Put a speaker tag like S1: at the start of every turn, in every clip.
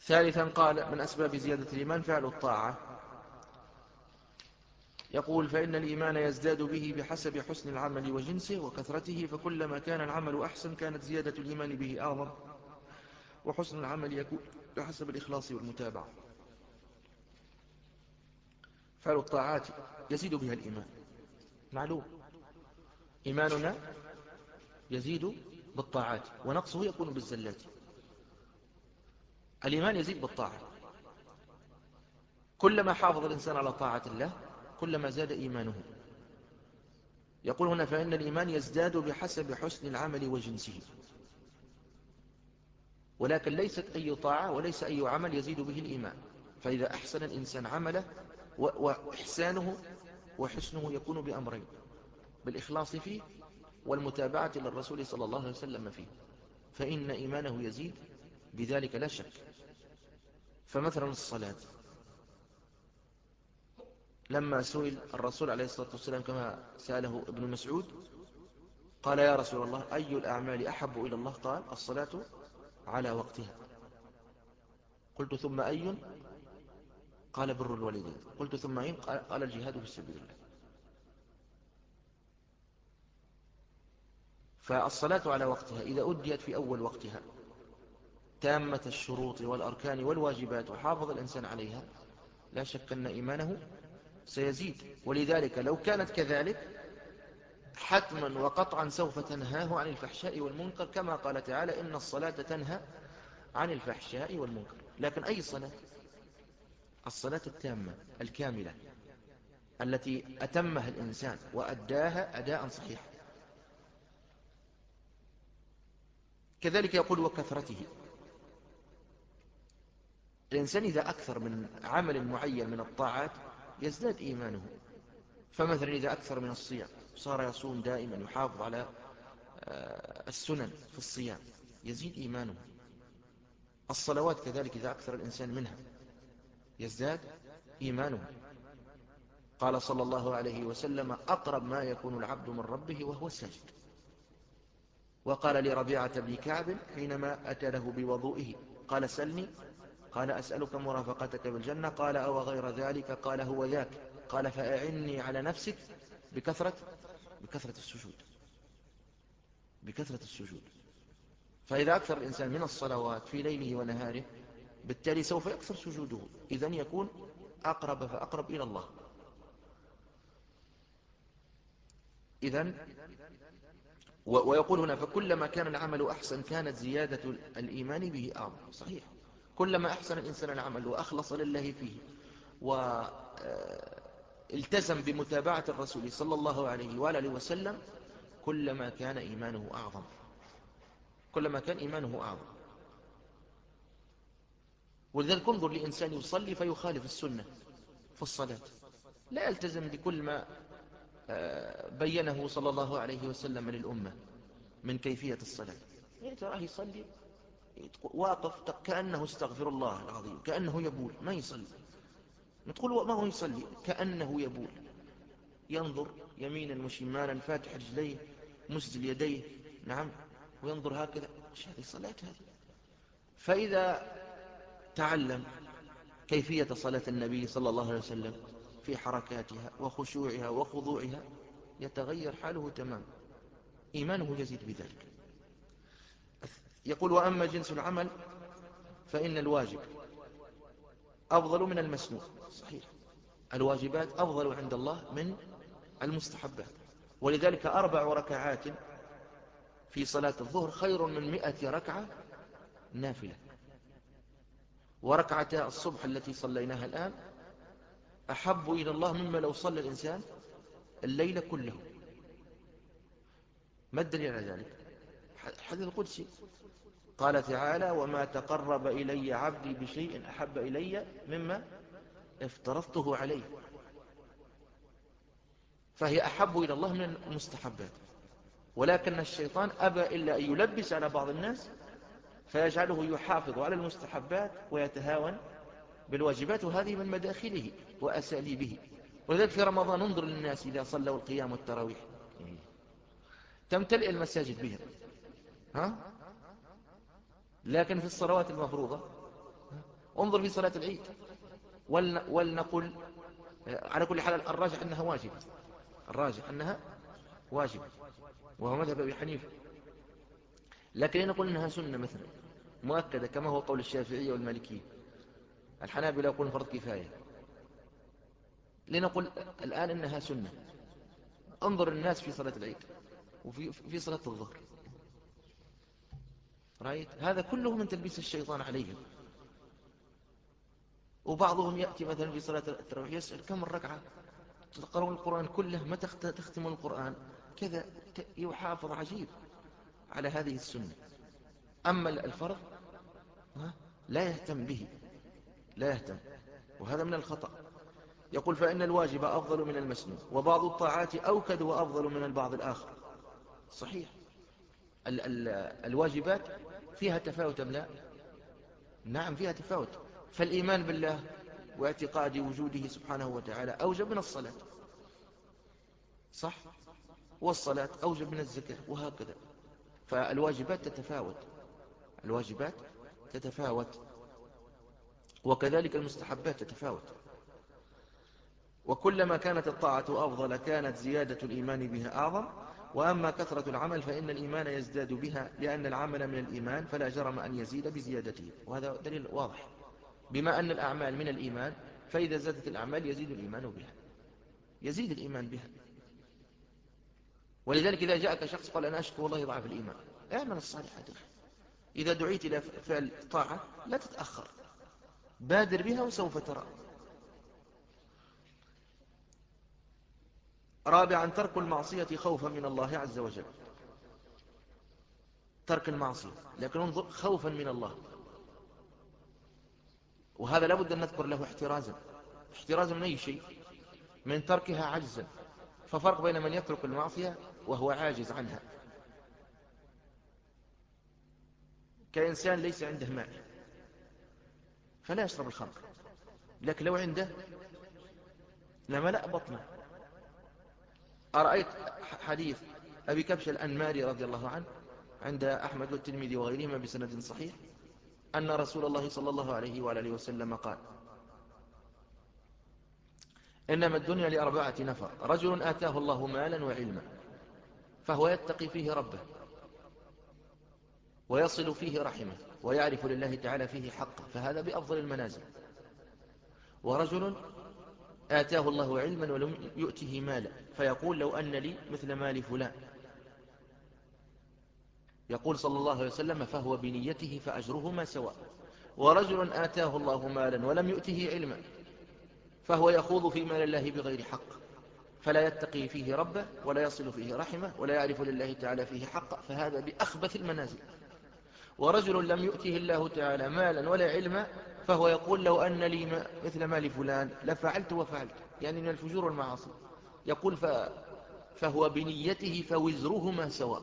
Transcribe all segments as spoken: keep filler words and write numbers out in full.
S1: ثالثا قال من أسباب زيادة الإيمان فعل الطاعة. يقول فإن الإيمان يزداد به بحسب حسن العمل وجنسه وكثرته، فكلما كان العمل أحسن كانت زيادة الإيمان به أعظم، وحسن العمل يكون بحسب الإخلاص والمتابعة. فعل الطاعات يزيد بها الإيمان، معلوم إيماننا يزيد بالطاعات ونقصه يكون بالزلات. الإيمان يزيد بالطاعة، كلما حافظ الإنسان على طاعة الله كلما زاد إيمانه. يقول هنا فإن الإيمان يزداد بحسب حسن العمل وجنسه، ولكن ليست أي طاعة وليس أي عمل يزيد به الإيمان. فإذا أحسن الإنسان عمله، وإحسانه وحسنه يكون بأمرين: بالإخلاص فيه والمتابعة للرسول صلى الله عليه وسلم فيه، فإن إيمانه يزيد بذلك لا شك. فمثلا الصلاة، لما سئل الرسول عليه الصلاة والسلام كما سأله ابن مسعود قال يا رسول الله أي الأعمال أحب إلى الله؟ قال الصلاة على وقتها. قلت ثم أي؟ قال بر الوالدين. قلت ثم أي؟ قال الجهاد في سبيل الله. فالصلاة على وقتها إذا أديت في أول وقتها تامة الشروط والأركان والواجبات وحافظ الإنسان عليها لا شك أن إيمانه سيزيد. ولذلك لو كانت كذلك حتما وقطعا سوف تنهاه عن الفحشاء والمنكر، كما قال تعالى إن الصلاة تنهى عن الفحشاء والمنكر. لكن أي صلاة؟ الصلاة التامة الكاملة التي أتمها الإنسان وأداها أداء صحيحا. كذلك يقول وكثرته، الإنسان إذا أكثر من عمل معين من الطاعات يزداد إيمانه. فمثلا إذا أكثر من الصيام صار يصوم دائما يحافظ على السنن في الصيام يزيد إيمانه. الصلوات كذلك إذا أكثر الإنسان منها يزداد إيمانه. قال صلى الله عليه وسلم أقرب ما يكون العبد من ربه وهو ساجد. وقال لربيعة بن كعب حينما أتى له بوضوئه قال سلني، قال أسألك مرافقتك بالجنة، قال أو غير ذلك؟ قال هو ذاك. قال فأعني على نفسك بكثرة بكثرة السجود بكثرة السجود. فإذا أكثر الإنسان من الصلوات في ليله ونهاره بالتالي سوف يكثر سجوده، إذن يكون أقرب فأقرب إلى الله. إذن ويقول هنا فكلما كان العمل أحسن كانت زيادة الإيمان به أعظم. صحيح، كلما أحسن الإنسان العمل وأخلص لله فيه والتزم بمتابعة الرسول صلى الله عليه وآله وسلم كلما كان إيمانه أعظم، كلما كان إيمانه أعظم. ولذلك انظر لإنسان يصلي فيخالف السنة في الصلاة، لا يلتزم بكل ما بينه صلى الله عليه وسلم للأمة من كيفية الصلاة. يعني تراه يصلي واقف كأنه استغفر الله العظيم، كأنه يبول، ما يصلي. نقول ما هو يصلي؟ كأنه يبول، ينظر يمينا وشمالا فاتح رجليه مسجل يديه، نعم، وينظر هكذا. ايش هذه الصلاة هذه؟ فإذا تعلم كيفية صلاة النبي صلى الله عليه وسلم في حركاتها وخشوعها وخضوعها يتغير حاله تماما، إيمانه يزيد بذلك. يقول وأما جنس العمل فإن الواجب أفضل من المسنون. صحيح، الواجبات أفضل عند الله من المستحبات. ولذلك أربع ركعات في صلاة الظهر خير من مئة ركعة نافلة. وركعتا الصبح التي صليناها الآن أحب إلى الله مما لو صلى الإنسان الليل كله. ما الدليل على ذلك؟ الحديث القدسي قال تعالى وما تقرب إلي عبدي بشيء أحب إلي مما افترضته عليه. فهي أحب إلى الله من المستحبات، ولكن الشيطان أبى إلا أن يلبس على بعض الناس فيجعله يحافظ على المستحبات ويتهاون بالواجبات، وهذه من مداخله وأساليبه. ولذلك في رمضان انظر للناس إذا صلوا القيام والتراويح تمتلئ المساجد بهم، ها؟ لكن في الصلوات المفروضة انظر في صلاة العيد. ولنقل على كل حال الراجح أنها واجبة، الراجح أنها واجبة وهو مذهب أبي حنيفة. لكن لنقول أنها سنة مثلا مؤكدة كما هو قول الشافعية والمالكية. الحنابلة يقولون فرض كفاية. لنقول الآن أنها سنة. انظر الناس في صلاة العيد وفي في صلاة الظهر، رأيت هذا كله من تلبيس الشيطان عليهم. وبعضهم يأتي مثلا في صلاة التراويح يسأل كم الركعة، تقرؤون القرآن كله، متى تختم القرآن كذا، يحافظ عجيب على هذه السنة. أما الفرض لا يهتم به، لا يهتم، وهذا من الخطأ. يقول فإن الواجب أفضل من المسنون، وبعض الطاعات أوكد وأفضل من البعض الآخر. صحيح، ال ال الواجبات فيها تفاوت أم لا؟ نعم فيها تفاوت. فالإيمان بالله واعتقاد وجوده سبحانه وتعالى أوجب من الصلاة، صح؟ والصلاة أوجب من الزكاة، وهكذا. فالواجبات تتفاوت، الواجبات تتفاوت، وكذلك المستحبات تتفاوت. وكلما كانت الطاعة أفضل كانت زيادة الإيمان بها أعظم. وأما كثرة العمل فإن الإيمان يزداد بها، لأن العمل من الإيمان فلا جرم أن يزيد بزيادته. وهذا دليل واضح، بما أن الأعمال من الإيمان فإذا زادت الأعمال يزيد الإيمان بها، يزيد الإيمان بها. ولذلك إذا جاءك شخص قال أنا أشكو والله ضعف الإيمان، اعمل الصالحات. إذا دعيت إلى فعل طاعة لا تتأخر، بادر بها وسوف ترى. رابعا ترك المعصية خوفا من الله عز وجل. ترك المعصية لكن انظر خوفا من الله، وهذا لابد أن نذكر له احترازا. احترازا من أي شيء؟ من تركها عجزا. ففرق بين من يترك المعصية وهو عاجز عنها، كإنسان ليس عنده مال فلا يشرب الخمر، لكن لو عنده لملأ بطنه. أرأيت حديث أبي كبش الأنماري رضي الله عنه عند أحمد والترمذي وغيرهما بسند صحيح، أن رسول الله صلى الله عليه وآله وسلم قال إنما الدنيا لأربعة نفر: رجل آتاه الله مالا وعلما فهو يتقي فيه ربه ويصل فيه رحمه ويعرف لله تعالى فيه حقه، فهذا بأفضل المنازل. ورجل آتاه الله علما ولم يؤته مالا فيقول لو أن لي مثل مال فلان، يقول صلى الله عليه وسلم فهو بنيته فأجرهما سواء. ورجل آتاه الله مالا ولم يؤته علما فهو يخوض في مال الله بغير حق، فلا يتقي فيه ربه ولا يصل فيه رحمه ولا يعرف لله تعالى فيه حق، فهذا بأخبث المنازل. ورجل لم يؤته الله تعالى مالا ولا علما فهو يقول لو أن لي مثل مال فلان لفعلت وفعلت، يعني من الفجور والمعاصي. يقول فهو بنيته فوزرهما سواء.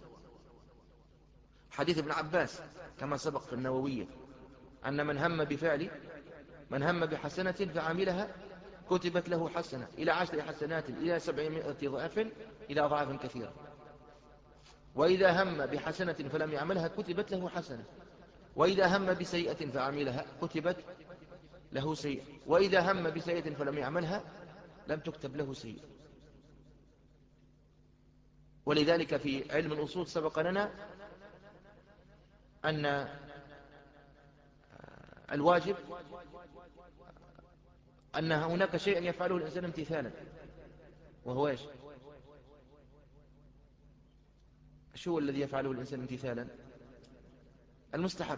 S1: حديث ابن عباس كما سبق في النووية أن من هم بفعل من هم بحسنة فعملها كتبت له حسنة إلى عشر حسنات إلى سبعمائة ضعف إلى أضعاف كثيرة. وإذا هم بحسنة فلم يعملها كتبت له حسنة، وإذا هم بسيئة فعملها كتبت له سيئة، وإذا هم بسيئة فلم يعملها لم تكتب له سيئة. ولذلك في علم الأصول سبق لنا أن الواجب أن هناك شيء يفعله الإنسان امتثالا، وهو إيش؟ شو الذي يفعله الإنسان امتثالا؟ المستحب.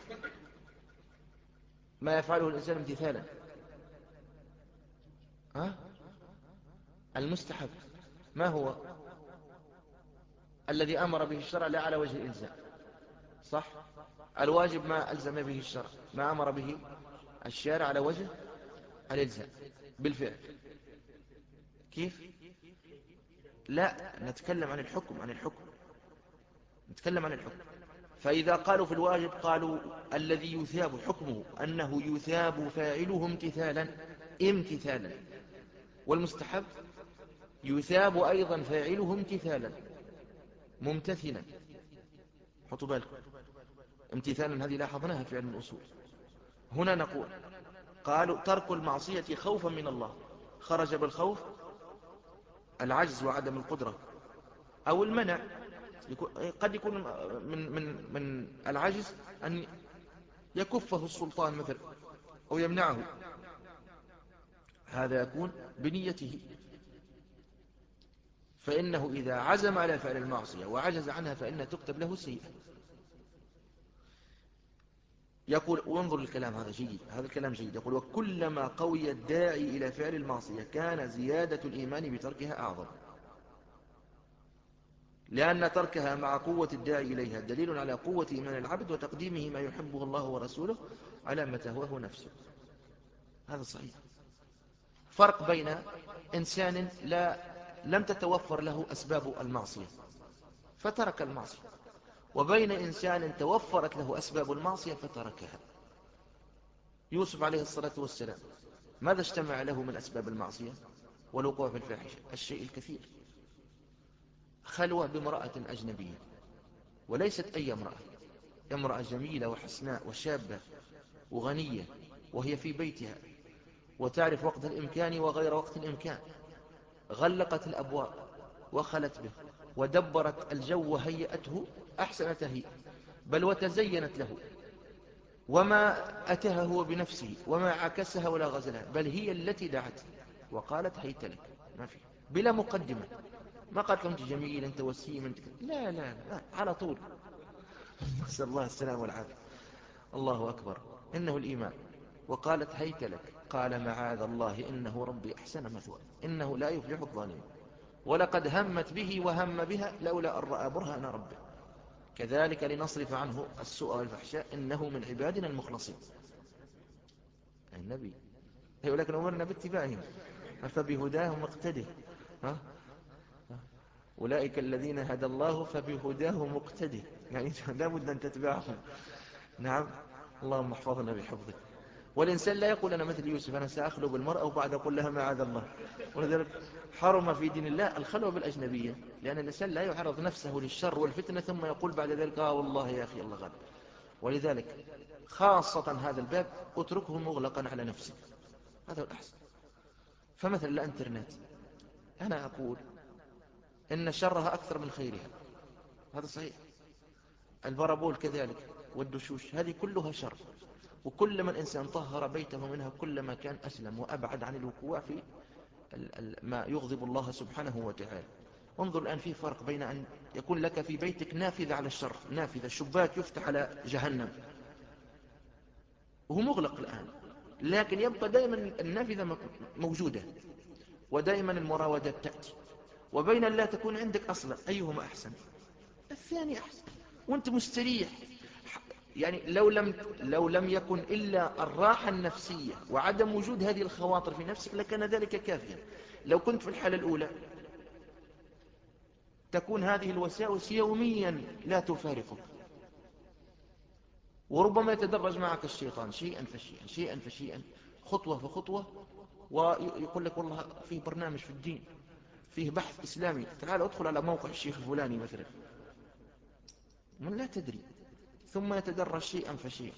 S1: ما يفعله الإنسان امتثالا ها؟ المستحب. ما هو الذي أمر به الشرع لا على وجه الإلزام؟ صح. الواجب ما ألزم به الشرع، ما أمر به الشارع على وجه الإلزام بالفعل. كيف؟ لا، نتكلم عن الحكم، عن الحكم نتكلم عن الحكم. فإذا قالوا في الواجب قالوا الذي يثاب حكمه أنه يثاب فاعله امتثالا امتثالا، والمستحب يثاب أيضا فاعله امتثالا ممتثلا. حطوا بالكم، امتثالا هذه لاحظناها في علم الأصول. هنا نقول قالوا ترك المعصية خوفا من الله، خرج بالخوف العجز وعدم القدرة أو المنع. قد يكون من, من, من العجز أن يكفه السلطان مثلا أو يمنعه، هذا يكون بنيته. فإنه إذا عزم على فعل المعصية وعجز عنها فإنها تكتب له سيئة. يقول وانظر الكلام هذا جيد، هذا الكلام جيد. يقول وكلما قوي الداعي إلى فعل المعصية كان زيادة الإيمان بتركها أعظم، لأن تركها مع قوة الداعي إليها دليل على قوة إيمان العبد وتقديمه ما يحبه الله ورسوله على ما تهواه نفسه. هذا صحيح. فرق بين إنسان لا لم تتوفر له أسباب المعصية فترك المعصية، وبين إنسان توفرت له أسباب المعصية فتركها. يوسف عليه الصلاة والسلام ماذا اجتمع له من أسباب المعصية والوقوع في الفاحشة؟ الشيء الكثير. خلوة بامرأة أجنبية، وليست أي امرأة، امرأة جميلة وحسناء وشابة وغنية، وهي في بيتها وتعرف وقت الإمكان وغير وقت الإمكان، غلقت الأبواب وخلت به ودبرت الجو وهيئته أحسن تهيئة، بل وتزينت له، وما أتاها هو بنفسه وما عكسها ولا غزلها، بل هي التي دعت وقالت هيت لك، ما في بلا مقدمة. ما قالت له أنت جميل أنت وسيم أنت، لا لا لا، على طول. نسأل الله السلام والعافية. الله أكبر، إنه الإيمان. وقالت هيت لك، قال معاذ الله إنه ربي أحسن مثواه إنه لا يفلح الظالمون، ولقد همت به وهم بها لولا أن رأى برهان ربه كذلك لنصرف عنه السوء والفحشاء إنه من عبادنا المخلصين. النبي يقول لك أمرنا باتباعهم فبهداهم اقتده. ها؟ أولئك الذين هدى الله فبهداهم اقتده، يعني لا بد أن تتبعهم. نعم. اللهم احفظنا بحفظك. والإنسان لا يقول أنا مثل يوسف أنا سأخلو بالمرأة وبعد أقول لها معاذ الله. ولذلك حرم في دين الله الخلوة بالأجنبية، لأن الإنسان لا يعرض نفسه للشر والفتنة ثم يقول بعد ذلك آه والله يا أخي الله غالب. ولذلك خاصة هذا الباب اتركه مغلقا على نفسك، هذا الأحسن. فمثلا الانترنت أنا أقول إن شرها أكثر من خيرها، هذا صحيح. البرابول كذلك والدشوش هذه كلها شر، وكل ما الإنسان طهر بيته منها كلما كان أسلم وأبعد عن الوقوع في ما يغضب الله سبحانه وتعالى. انظر الآن في فرق بين أن يكون لك في بيتك نافذة على الشر، نافذة شباك يفتح على جهنم وهو مغلق الآن، لكن يبقى دائما النافذة موجودة ودائما المراودات تأتي، وبين أن لا تكون عندك أصلا، أيهما أحسن؟ الثاني أحسن وانت مستريح. يعني لو لم لو لم يكن إلا الراحة النفسية وعدم وجود هذه الخواطر في نفسك لكان ذلك كافيا. لو كنت في الحالة الأولى تكون هذه الوساوس يوميا لا تفارقك، وربما يتدرج معك الشيطان شيئا فشيئا شيئا فشيئا خطوة فخطوة، ويقول لك والله فيه برنامج في الدين، فيه بحث إسلامي، تعال ادخل على موقع الشيخ الفلاني مثلا، من لا تدري، ثم يتدرج شيئا فشيئا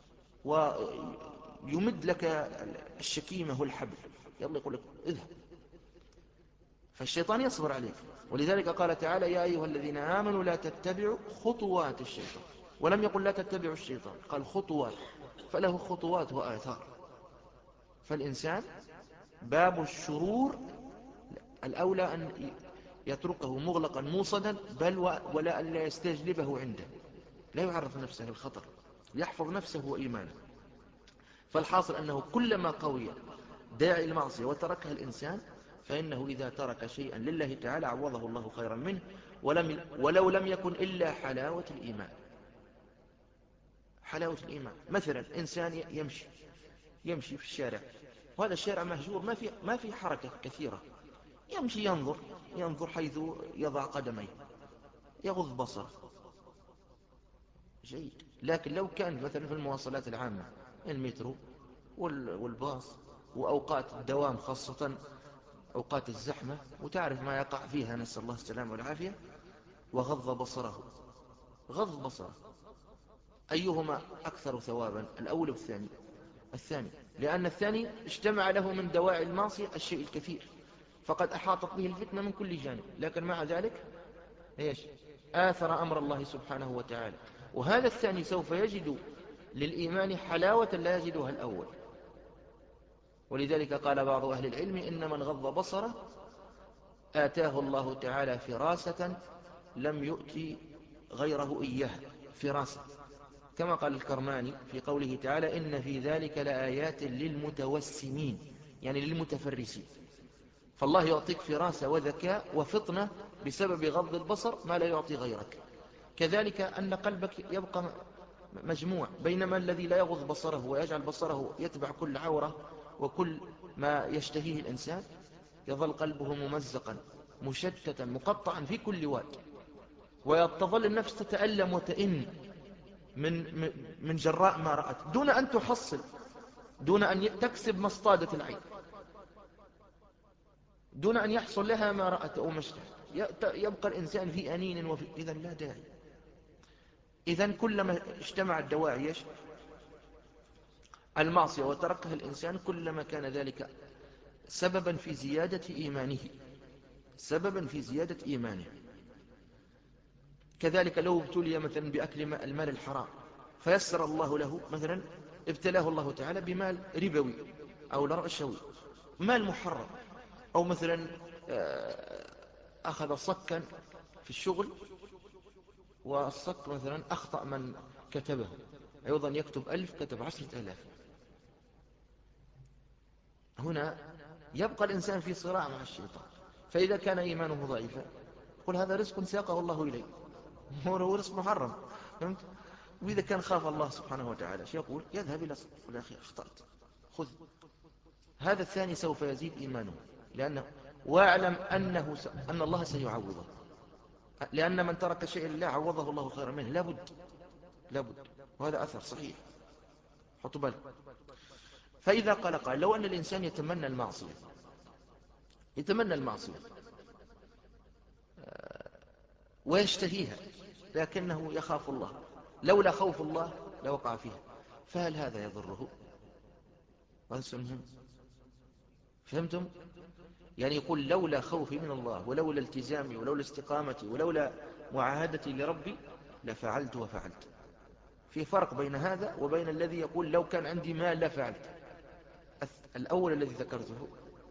S1: ويمد لك الشكيمة والحبل، يلا يقول لك اذهب. فالشيطان يصبر عليك، ولذلك قال تعالى يا أيها الذين آمنوا لا تتبعوا خطوات الشيطان، ولم يقل لا تتبعوا الشيطان، قال خطوات، فله خطوات وآثار. فالإنسان باب الشرور الأولى أن يتركه مغلقا موصدا، بل ولا أن لا يستجلبه عنده، لا يعرض نفسه للخطر، يحفظ نفسه وإيمانه. فالحاصل أنه كلما قوي داعي المعصية وتركها الإنسان فإنه إذا ترك شيئا لله تعالى عوضه الله خيرا منه، ولم ولو لم يكن إلا حلاوة الإيمان. حلاوة الإيمان مثلا إنسان يمشي يمشي في الشارع، وهذا الشارع مهجور ما في ما في حركة كثيرة، يمشي ينظر ينظر حيث يضع قدميه، يغض بصره، جيد. لكن لو كان مثلا في المواصلات العامة المترو والباص وأوقات الدوام خاصة أوقات الزحمة وتعرف ما يقع فيها نسأل الله السلامة والعافية، وغض بصره، غض بصره أيهما أكثر ثوابا الأول والثاني؟ الثاني، لأن الثاني اجتمع له من دواعي المعصية الشيء الكثير، فقد أحاطت به الفتنة من كل جانب، لكن مع ذلك إيش؟ آثر أمر الله سبحانه وتعالى. وهذا الثاني سوف يجد للإيمان حلاوة لا يجدها الأول. ولذلك قال بعض أهل العلم إن من غض بصره آتاه الله تعالى فراسة لم يؤتي غيره إياها، فراسة، كما قال الكرماني في قوله تعالى إن في ذلك لآيات للمتوسمين، يعني للمتفرسين. فالله يعطيك فراسة وذكاء وفطنة بسبب غض البصر ما لا يعطي غيرك. كذلك أن قلبك يبقى مجموع، بينما الذي لا يغض بصره ويجعل بصره يتبع كل عورة وكل ما يشتهيه الإنسان يظل قلبه ممزقا مشتتا مقطعا في كل واد، ويتظل النفس تتألم وتئن من من جراء ما رأت دون أن تحصل، دون أن تكسب ما اصطادت العين، دون أن يحصل لها ما رأت أو ما اشتهت، يبقى الإنسان في أنين وفي إذن لا داعي. إذن كلما اجتمع الدواعي المعصية وتركها الإنسان كلما كان ذلك سببا في زيادة إيمانه، سببا في زيادة إيمانه. كذلك لو ابتلي مثلا بأكل المال الحرام فيسر الله له، مثلا ابتلاه الله تعالى بمال ربوي أو رشوي، مال محرم، أو مثلا أخذ صكا في الشغل والصك مثلا أخطأ من كتبه، أيضا يكتب ألف كتب عشرة ألاف. هنا يبقى الإنسان في صراع مع الشيطان. فإذا كان إيمانه ضعيفا يقول هذا رزق ساقه الله إليه، هو رزق محرم، فهمت؟ وإذا كان خاف الله سبحانه وتعالى شيء يقول يذهب إلى صدق يا أخي أخطأت خذ. هذا الثاني سوف يزيد إيمانه، لأنه واعلم أنه س... أن الله سيعوضه، لأن من ترك شيء لله عوضه الله خيرا منه، لابد لابد، وهذا أثر صحيح، حطوا بالك. فإذا قال قال لو أن الإنسان يتمنى المعصية، يتمنى المعصية ويشتهيها لكنه يخاف الله، لولا خوف الله لوقع فيها، فهل هذا يضره؟ هذا سؤال مهم، فهمتم؟ يعني يقول لولا خوفي من الله ولولا التزامي ولولا استقامتي ولولا معاهدتي لربي لفعلت وفعلت. في فرق بين هذا وبين الذي يقول لو كان عندي مال لفعلت. الأول الذي ذكرته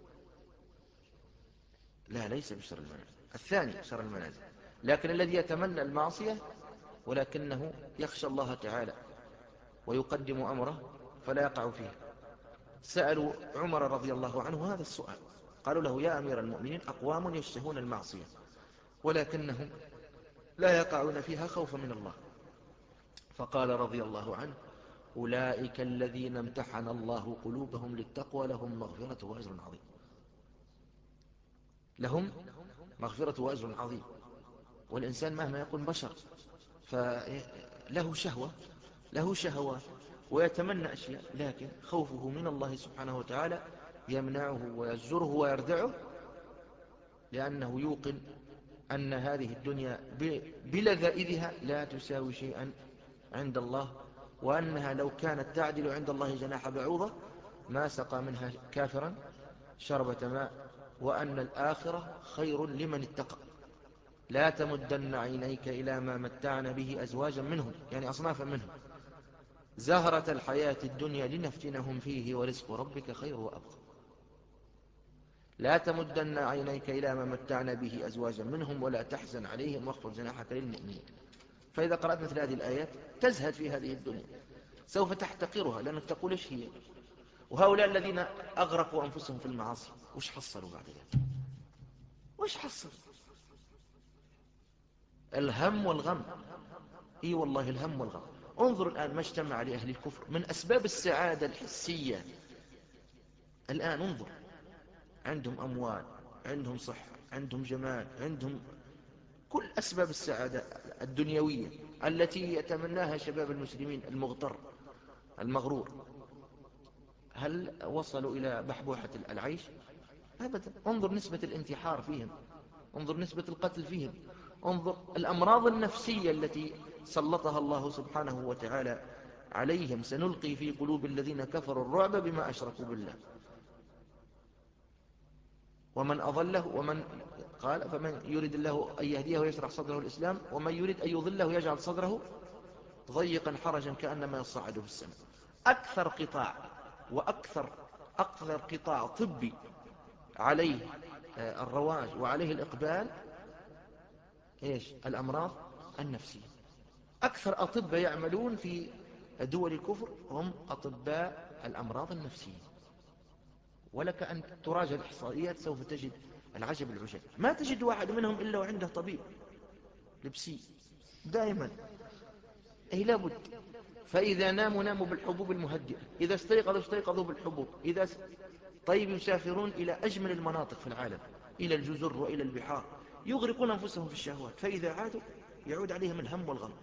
S1: لا ليس بشر المنازل، الثاني شر المنازل، لكن الذي يتمنى المعصية ولكنه يخشى الله تعالى ويقدم أمره فلا يقع فيه. سألوا عمر رضي الله عنه هذا السؤال، قالوا له يا أمير المؤمنين أقوام يشتهون المعصية ولكنهم لا يقعون فيها خوفا من الله، فقال رضي الله عنه أولئك الذين امتحن الله قلوبهم للتقوى لهم مغفرة وأجر عظيم، لهم مغفرة وأجر عظيم. والإنسان مهما يكون بشر فله شهوة، له شهوات ويتمنى أشياء، لكن خوفه من الله سبحانه وتعالى يمنعه ويزجره ويردعه، لأنه يوقن أن هذه الدنيا بلذائذها لا تساوي شيئا عند الله، وأنها لو كانت تعدل عند الله جناح بعوضة ما سقى منها كافرا شربة ماء، وأن الآخرة خير لمن اتقى. لا تمدن عينيك إلى ما متعنا به أزواجا منهم، يعني أصنافا منهم، زهرة الحياة الدنيا لنفتنهم فيه ورزق ربك خير وأبقى. لا تمدن عينيك إلى ما متعنا به أزواجا منهم ولا تحزن عليهم واخفض جناحك للمؤمنين. فإذا قرأت مثل هذه الآيات تزهد في هذه الدنيا، سوف تحتقرها لأنك تقول إيش هي. وهؤلاء الذين أغرقوا أنفسهم في المعاصي وش حصلوا بعد ذلك؟ وش حصلوا؟ الهم والغم. اي والله الهم والغم. انظر الآن ما اجتمع لأهل الكفر من أسباب السعادة الحسية. الآن انظر، عندهم أموال، عندهم صحة، عندهم جمال، عندهم كل أسباب السعادة الدنيوية التي يتمناها شباب المسلمين المغتر المغرور. هل وصلوا إلى بحبوحة العيش؟ أبدا. انظر نسبة الانتحار فيهم، انظر نسبة القتل فيهم، انظر الأمراض النفسية التي سلطها الله سبحانه وتعالى عليهم سنلقي في قلوب الذين كفروا الرعب بما أشركوا بالله ومن أضله ومن قال فمن يريد الله أن يهديه ويشرح صدره الإسلام ومن يريد أن يضله يجعل صدره ضيقا حرجا كأنما يصعد في السماء. أكثر قطاع وأكثر أكثر قطاع طبي عليه الرواج وعليه الإقبال إيش؟ الأمراض النفسية. أكثر أطباء يعملون في دول الكفر هم أطباء الأمراض النفسية. ولك أن تراجع الإحصائيات سوف تجد العجب العجاب. ما تجد واحد منهم إلا وعنده طبيب لبسي دائما. أي لابد. فإذا ناموا ناموا بالحبوب المهدئة، إذا استيقظوا استيقظوا بالحبوب. إذا س... طيب يسافرون إلى أجمل المناطق في العالم، إلى الجزر وإلى البحار، يغرقون أنفسهم في الشهوات، فإذا عادوا يعود عليهم الهم والغم.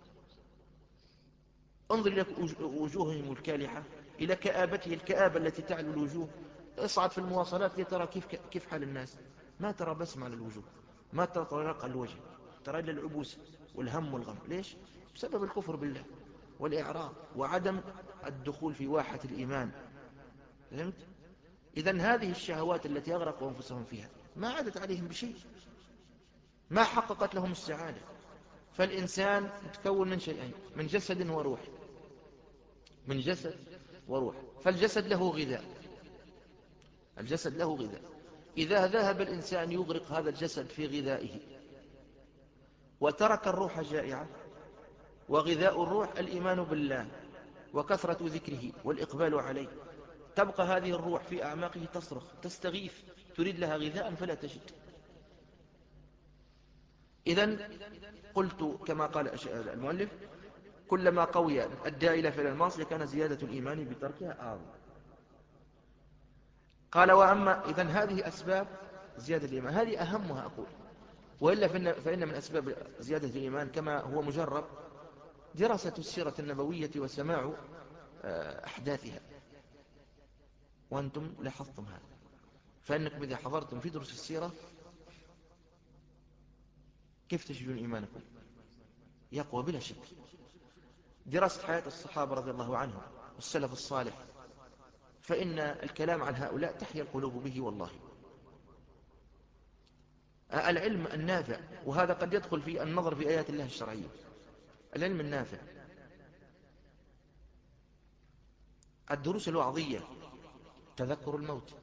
S1: انظر إلى وجوههم الكالحة، إلى كآبته الكآبة التي تعلو الوجوه. اصعد في المواصلات لترى كيف كيف حال الناس. ما ترى بسمة على الوجوه، ما ترى طلاق الوجه، ترى إلا العبوس والهم والغم. ليش؟ بسبب الكفر بالله والإعراض وعدم الدخول في واحة الإيمان. فهمت؟ إذن هذه الشهوات التي أغرقوا أنفسهم فيها ما عادت عليهم بشيء، ما حققت لهم السعادة. فالإنسان متكون من شيئين، من جسد وروح. من جسد وروح. فالجسد له غذاء، الجسد له غذاء. إذا ذهب الإنسان يغرق هذا الجسد في غذائه وترك الروح جائعة، وغذاء الروح الإيمان بالله وكثرة ذكره والإقبال عليه، تبقى هذه الروح في أعماقه تصرخ تستغيث، تريد لها غذاء فلا تجد. إذن قلت كما قال المؤلف: كلما قوي الداعي إلى فعل المعصية كان زيادة الإيمان بتركها أعظم. قال: وأما إذن هذه أسباب زيادة الإيمان، هذه أهمها أقول. وإلا فإن من أسباب زيادة الإيمان كما هو مجرب دراسة السيرة النبوية وسماع أحداثها. وأنتم لاحظتم هذا، فإنكم إذا حضرتم في دروس السيرة كيف تجدون إيمانكم يقوى بلا شك. دراسة حياة الصحابة رضي الله عنهم والسلف الصالح، فإن الكلام عن هؤلاء تحيا القلوب به والله. العلم النافع، وهذا قد يدخل في النظر في آيات الله الشرعية. العلم النافع، الدروس الوعظية، تذكر الموت،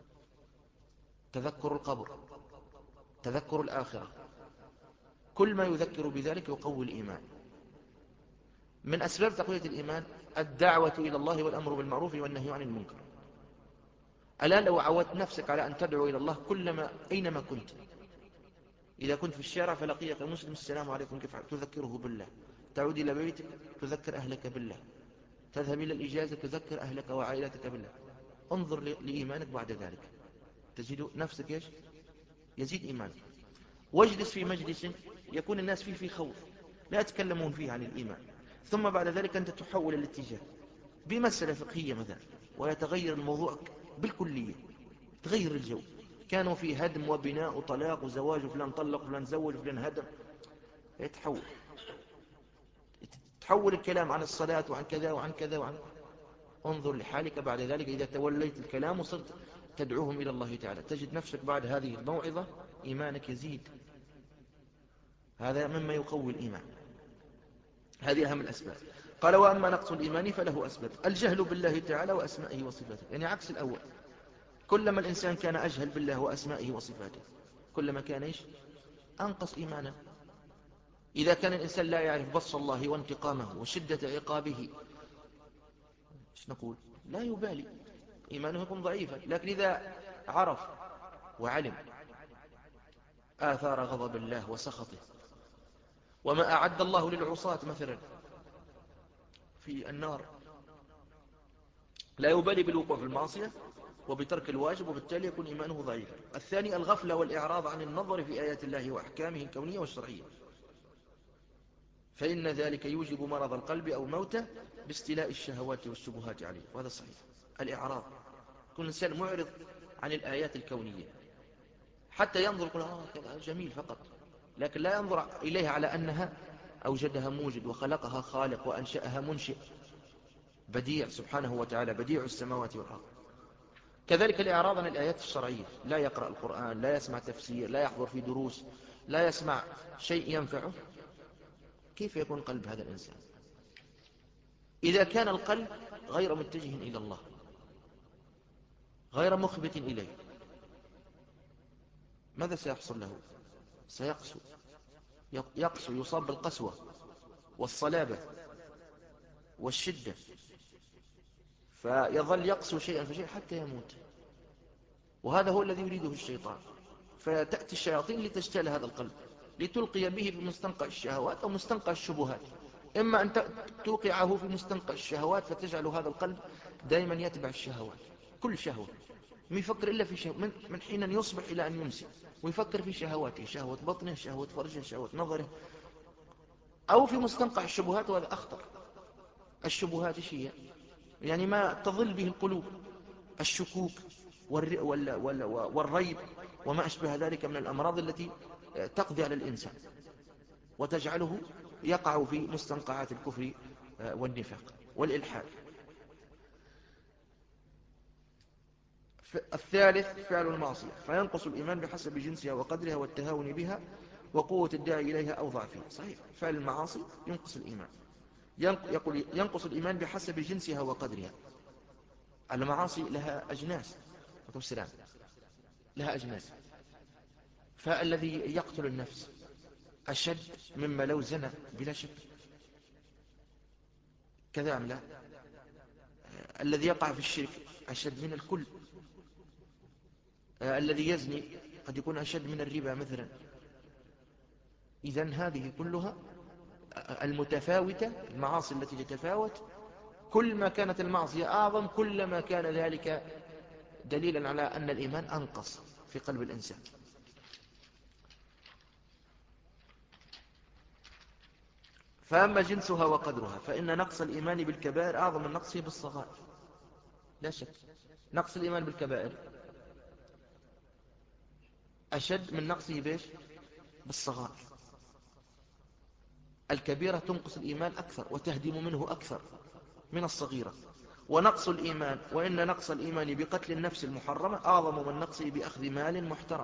S1: تذكر القبر، تذكر الآخرة، كل ما يذكر بذلك يقوي الإيمان. من أسباب تقوية الإيمان الدعوة إلى الله والأمر بالمعروف والنهي عن المنكر. الآن لو عودت نفسك على أن تدعو إلى الله كلما أينما كنت، إذا كنت في الشارع فلقيك مسلم السلام عليكم كيف حالك، تذكره بالله. تعود إلى بيتك تذكر أهلك بالله. تذهب إلى الإجازة تذكر أهلك وعائلتك بالله. انظر لإيمانك بعد ذلك، تجد نفسك إيش؟ يزيد إيمانك. واجلس في مجلس يكون الناس فيه في خوف، لا يتكلمون فيه عن الإيمان، ثم بعد ذلك أنت تحول الاتجاه بمسألة فقهية مثلا، ويتغير الموضوع بالكلية، تغير الجو. كانوا في هدم وبناء وطلاق وزواج، وفلان طلق وفلان زوج وفلان هدم، يتحول تحول الكلام عن الصلاة وعن كذا وعن كذا وعن. انظر لحالك بعد ذلك إذا توليت الكلام وصرت تدعوهم إلى الله تعالى، تجد نفسك بعد هذه الموعظة إيمانك يزيد. هذا مما يقوي الإيمان. هذه أهم الأسباب. قال: وأما نقص الإيمان فله أسباب: الجهل بالله تعالى وأسمائه وصفاته، يعني عكس الأول. كلما الإنسان كان أجهل بالله وأسمائه وصفاته كلما كان إيش؟ أنقص إيمانا. إذا كان الإنسان لا يعرف بص الله وانتقامه وشدة عقابه، إيش نقول؟ لا يبالي، إيمانه يكون ضعيفا. لكن إذا عرف وعلم آثار غضب الله وسخطه وما أعد الله للعصاة مثلا في النار، لا يبالي بالوقوع في المعصية وبترك الواجب، وبالتالي يكون إيمانه ضعيفا. الثاني الغفلة والإعراض عن النظر في آيات الله وأحكامه الكونية والشرعية، فإن ذلك يوجب مرض القلب أو موته باستيلاء الشهوات والشبهات عليه، وهذا صحيح. الإعراض، كل إنسان معرض عن الآيات الكونية، حتى ينظر يقول آه كذا جميل فقط، لكن لا ينظر إليها على أنها أوجدها موجد وخلقها خالق وأنشأها منشئ بديع سبحانه وتعالى، بديع السماوات والأرض. كذلك الإعراض عن الآيات الشرعية، لا يقرأ القرآن، لا يسمع تفسير، لا يحضر في دروس، لا يسمع شيء ينفعه. كيف يكون قلب هذا الإنسان إذا كان القلب غير متجه إلى الله، غير مخبت إليه؟ ماذا سيحصل له؟ سيقسو، يقسو، يصاب بالقسوة والصلابة والشدة، فيظل يقسو شيئا فشيئا حتى يموت. وهذا هو الذي يريده الشيطان. فتأتي الشياطين لتجتال هذا القلب، لتلقي به في مستنقع الشهوات أو مستنقع الشبهات. إما أن توقعه في مستنقع الشهوات فتجعل هذا القلب دائما يتبع الشهوات، كل شهوة ما يفكر إلا في شهوة، من, من حين أن يصبح إلى أن يمسي ويفكر في شهواته، شهوة بطنه، شهوة فرجه، شهوة نظره، أو في مستنقع الشبهات. وهذا أخطر. الشبهات شيء يعني ما تظل به القلوب، الشكوك والريب وما أشبه ذلك من الأمراض التي تقضي على الإنسان وتجعله يقع في مستنقعات الكفر والنفاق والإلحاد. الثالث فعل المعصية، فينقص الإيمان بحسب جنسها وقدرها والتهاون بها وقوة الداعي إليها أو ضعفه. صحيح، فعل المعاصي ينقص الإيمان. يقول ينقص الإيمان بحسب جنسها وقدرها. المعاصي لها أجناس، السلام لها أجناس. فالذي يقتل النفس أشد مما لو زنى بلا شك، كذا أم لا؟ الذي يقع في الشرك أشد من الكل. الذي يزني قد يكون أشد من الربا مثلا. إذن هذه كلها المتفاوتة، المعاصي التي تتفاوت، كل ما كانت المعصية أعظم كل ما كان ذلك دليلا على أن الإيمان أنقص في قلب الإنسان. فأما جنسها وقدرها فإن نقص الإيمان بالكبائر أعظم من نقصه بالصغائر، لا شك. نقص الإيمان بالكبائر أشد من نقصه بيش بالصغائر. الكبيرة تنقص الإيمان أكثر وتهدم منه أكثر من الصغيرة. ونقص الإيمان وإن نقص الإيمان بقتل النفس المحرمة أعظم من نقصه بأخذ مال محترم.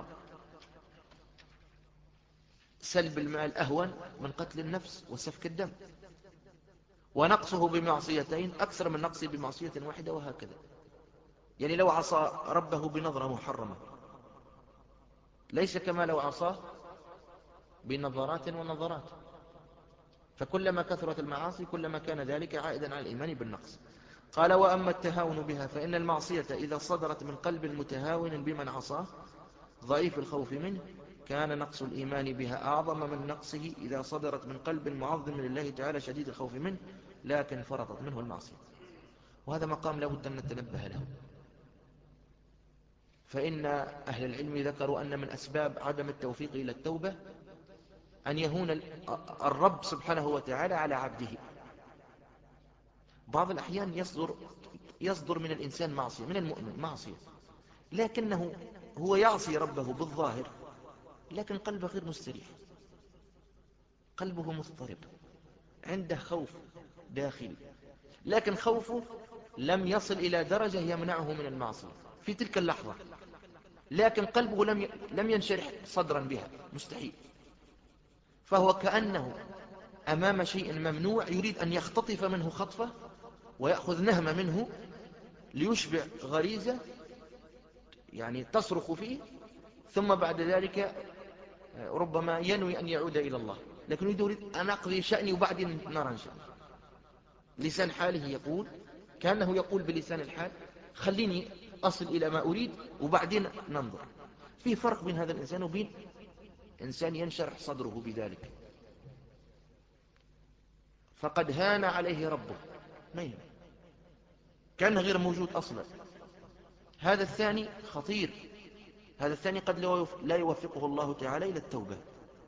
S1: سلب المال أهون من قتل النفس وسفك الدم. ونقصه بمعصيتين أكثر من نقصه بمعصية واحدة، وهكذا. يعني لو عصى ربه بنظرة محرمة ليس كما لو عصاه بنظرات ونظرات. فكلما كثرت المعاصي كلما كان ذلك عائدا على الإيمان بالنقص. قال وأما التهاون بها فإن المعصية إذا صدرت من قلب متهاون بمن عصاه ضعيف الخوف منه كان نقص الإيمان بها أعظم من نقصه إذا صدرت من قلب معظم لله تعالى شديد الخوف منه لكن فرطت منه المعصية. وهذا مقام لا بد أن نتنبه له. فإن أهل العلم ذكروا أن من أسباب عدم التوفيق إلى التوبة أن يهون الرب سبحانه وتعالى على عبده. بعض الأحيان يصدر يصدر من الإنسان معصية، من المؤمن معصية، لكنه هو يعصي ربه بالظاهر لكن قلبه غير مستريح، قلبه مضطرب، عنده خوف داخلي، لكن خوفه لم يصل إلى درجة يمنعه من المعصية في تلك اللحظة، لكن قلبه لم لم ينشرح صدرا بها، مستحيل. فهو كأنه أمام شيء ممنوع يريد أن يختطف منه خطفة ويأخذ نهمة منه ليشبع غريزة يعني تصرخ فيه، ثم بعد ذلك ربما ينوي أن يعود إلى الله، لكن يريد أن أقضي شأني وبعدين نرى إن شاء الله. لسان حاله يقول كأنه يقول بلسان الحال خليني أصل إلى ما أريد وبعدين ننظر. في فرق بين هذا الإنسان وبين إنسان ينشرح صدره بذلك فقد هان عليه ربه، ما يهم، كان غير موجود أصلا. هذا الثاني خطير، هذا الثاني قد لا يوفقه الله تعالى إلى التوبة.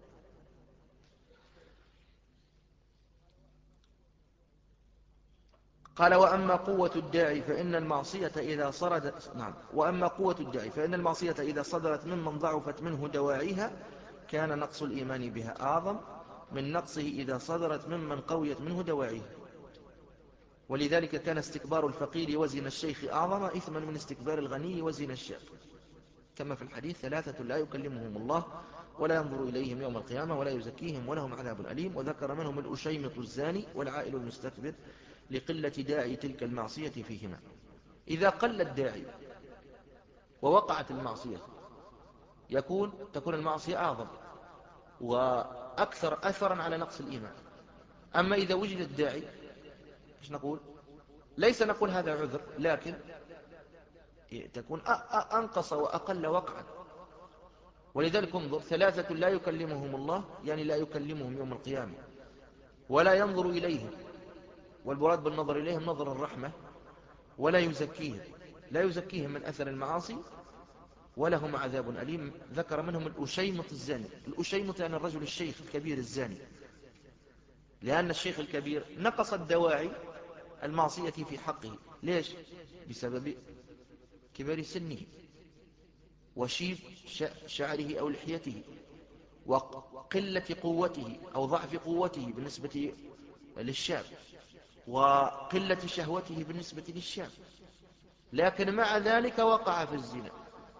S1: قال وأما قوة الداعي فإن المعصية إذا صردت نعم وأما قوة الداعي فإن المعصية إذا صدرت ممن ضعفت منه دواعيها كان نقص الإيمان بها أعظم من نقصه إذا صدرت ممن قويت منه دواعيها. ولذلك كان استكبار الفقير وزن الشيخ أعظم إثما من استكبار الغني وزن الشاب، كما في الحديث: ثلاثة لا يكلمهم الله ولا ينظر إليهم يوم القيامة ولا يزكيهم ولهم عذاب أليم. وذكر منهم الأشيمط الزاني والعائل المستكبر لقلة داعي تلك المعصية فيهما. إذا قل الداعي ووقعت المعصية يكون تكون المعصية أعظم وأكثر أثرا على نقص الإيمان. أما إذا وجد الداعي إيش نقول؟ ليس نقول هذا عذر، لكن تكون أنقص وأقل وقعا. ولذلك انظر: ثلاثة لا يكلمهم الله، يعني لا يكلمهم يوم القيامة ولا ينظر إليهم، والمراد بالنظر إليهم نظر الرحمة، ولا يزكيهم، لا يزكيهم من أثر المعاصي، ولهم عذاب أليم. ذكر منهم الأشيمط الزاني. الأشيمط يعني الرجل الشيخ الكبير الزاني، لأن الشيخ الكبير نقصت دواعي المعصية في حقه. ليش؟ بسبب كبر سنه وشيب شعره أو لحيته وقلة قوته أو ضعف قوته بالنسبة للشاب وقلة شهوته بالنسبة للشاب، لكن مع ذلك وقع في الزنا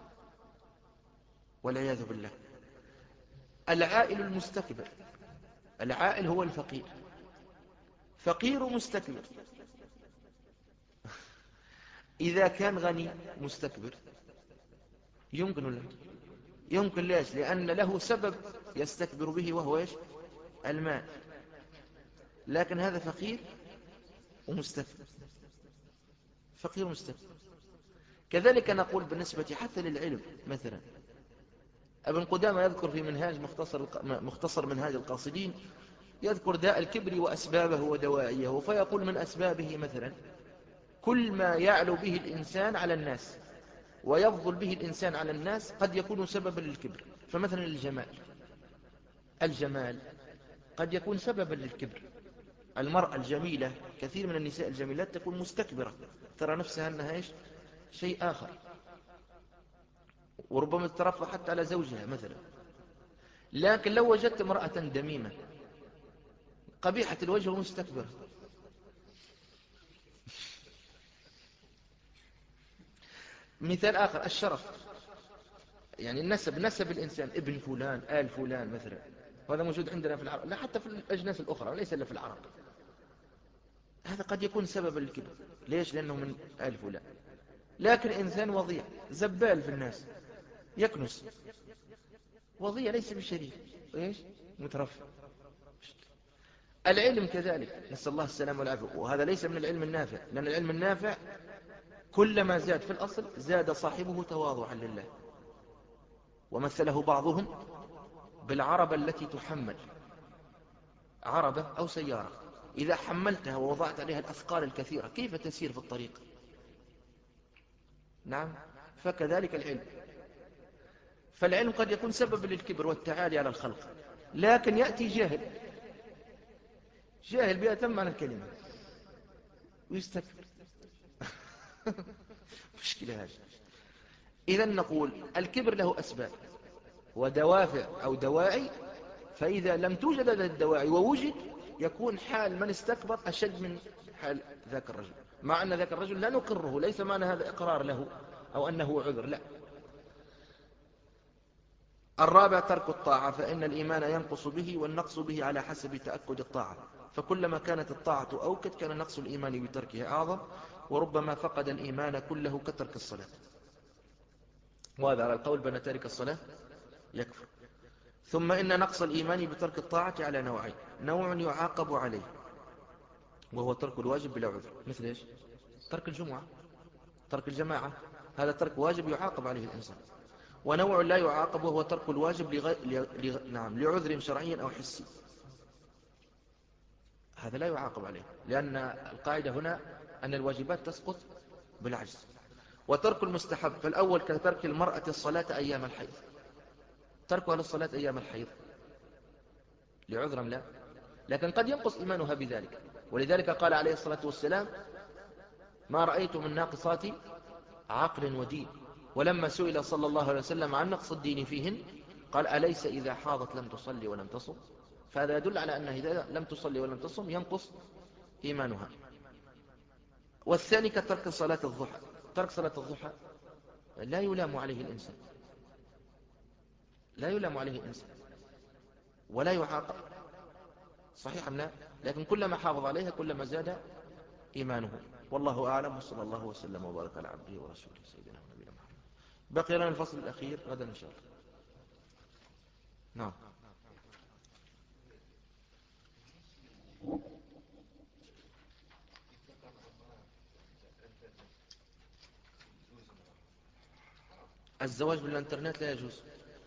S1: والعياذ بالله. العائل المستكبر، العائل هو الفقير، فقير مستكبر. إذا كان غني مستكبر يمكن له، يمكن. ليش؟ لأن له سبب يستكبر به وهو إيش؟ المال. لكن هذا فقير ومستكبر، فقير مستكبر. كذلك نقول بالنسبة حتى للعلم. مثلا ابن قدامة يذكر في منهاج مختصر, مختصر منهاج القاصدين، يذكر داء الكبر وأسبابه ودواعيه، فيقول: من أسبابه مثلا كل ما يعلو به الإنسان على الناس ويفضل به الإنسان على الناس قد يكون سببا للكبر. فمثلا الجمال، الجمال قد يكون سببا للكبر. المرأة الجميلة، كثير من النساء الجميلات تكون مستكبرة، ترى نفسها أنها إيش؟ شيء آخر، وربما تترفع حتى على زوجها مثلا. لكن لو وجدت امرأة دميمة قبيحة الوجه ومستكبرة، مثال آخر: الشرف، يعني النسب، نسب الإنسان ابن فلان آل فلان مثلا، وهذا موجود عندنا في العرب، لا حتى في الأجناس الأخرى وليس إلا في العرب. هذا قد يكون سببا للكبر. ليش؟ لأنه من آل فلان. لكن إنسان وضيع زبال في الناس يكنس، وضيع ليس بشريف، إيش؟ مترفع. العلم كذلك، نسأل الله السلام والعافية، وهذا ليس من العلم النافع، لأن العلم النافع كلما زاد في الأصل زاد صاحبه تواضعا لله. ومثله بعضهم بالعربة التي تحمل، عربة أو سيارة إذا حملتها ووضعت عليها الأثقال الكثيرة كيف تسير في الطريق؟ نعم، فكذلك العلم. فالعلم قد يكون سبب للكبر والتعالي على الخلق، لكن يأتي جاهل، جاهل بأتم عن الكلمة ويستكبر. مشكلة هذه. إذا نقول الكبر له أسباب ودوافع أو دواعي، فإذا لم توجد هذه الدواعي ووجد يكون حال من استكبر أشد من حال ذاك الرجل، مع أن ذاك الرجل لا نقره، ليس معنى هذا إقرار له أو أنه عذر، لا. الرابع: ترك الطاعة، فإن الإيمان ينقص به، والنقص به على حسب تأكد الطاعة، فكلما كانت الطاعة أوكد كان نقص الإيمان بتركها أعظم، وربما فقد الإيمان كله كترك الصلاة. وهذا على القول بأن تارك الصلاة يكفر. ثم إن نقص الإيمان بترك الطاعة على نوعين: نوع يعاقب عليه وهو ترك الواجب بلا عذر، مثل إيش؟ ترك الجمعة، ترك الجماعة، هذا ترك واجب يعاقب عليه الإنسان. ونوع لا يعاقب وهو ترك الواجب لغ... لغ... نعم لعذر شرعي أو حسي، هذا لا يعاقب عليه، لأن القاعدة هنا أن الواجبات تسقط بالعجز. وترك المستحب، فالأول كترك المرأة الصلاة أيام الحيض، تركها للصلاة أيام الحيض لعذر أم لا؟ لكن قد ينقص إيمانها بذلك، ولذلك قال عليه الصلاة والسلام: ما رأيت من ناقصات عقل ودين. ولما سئل صلى الله عليه وسلم عن نقص الدين فيهن قال: أليس إذا حاضت لم تصلي ولم تصم؟ فهذا يدل على أنه إذا لم تصلي ولم تصم ينقص إيمانها. والثاني كترك صلاة الضحى. ترك صلاة الضحى لا يلام عليه الإنسان، لا يلام عليه الإنسان ولا يعاقب، صحيح أم لا؟ لكن كلما حافظ عليها كلما زاد إيمانه. والله أعلم، وصلى الله وسلم وبارك على عبده ورسوله سيدنا ونبينا محمد. بقي لنا الفصل الأخير غدا إن شاء الله. نعم. الزواج بالإنترنت لا يجوز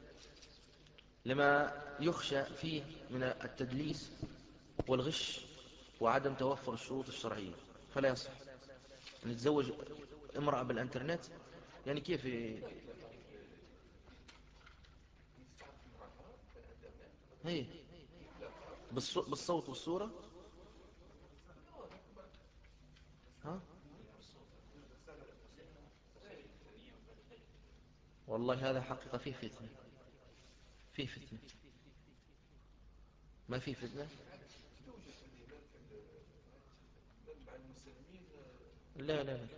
S1: لما يخشى فيه من التدليس والغش وعدم توفر الشروط الشرعية، فلا يصح أن يتزوج امرأة بالإنترنت. يعني كيف؟ هي بالصوت والصورة. ها؟ والله هذا حقيقة فيه فتنة، فيه فتنة. ما فيه فتنة. لا لا لا،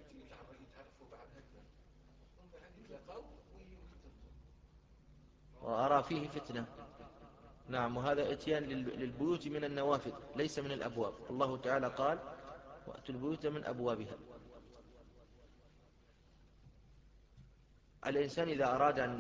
S1: وأرى فيه فتنة. نعم، وهذا اتيان للبيوت من النوافذ ليس من الأبواب. الله تعالى قال وأتوا البيوت من أبوابها. الإنسان إذا أراد أن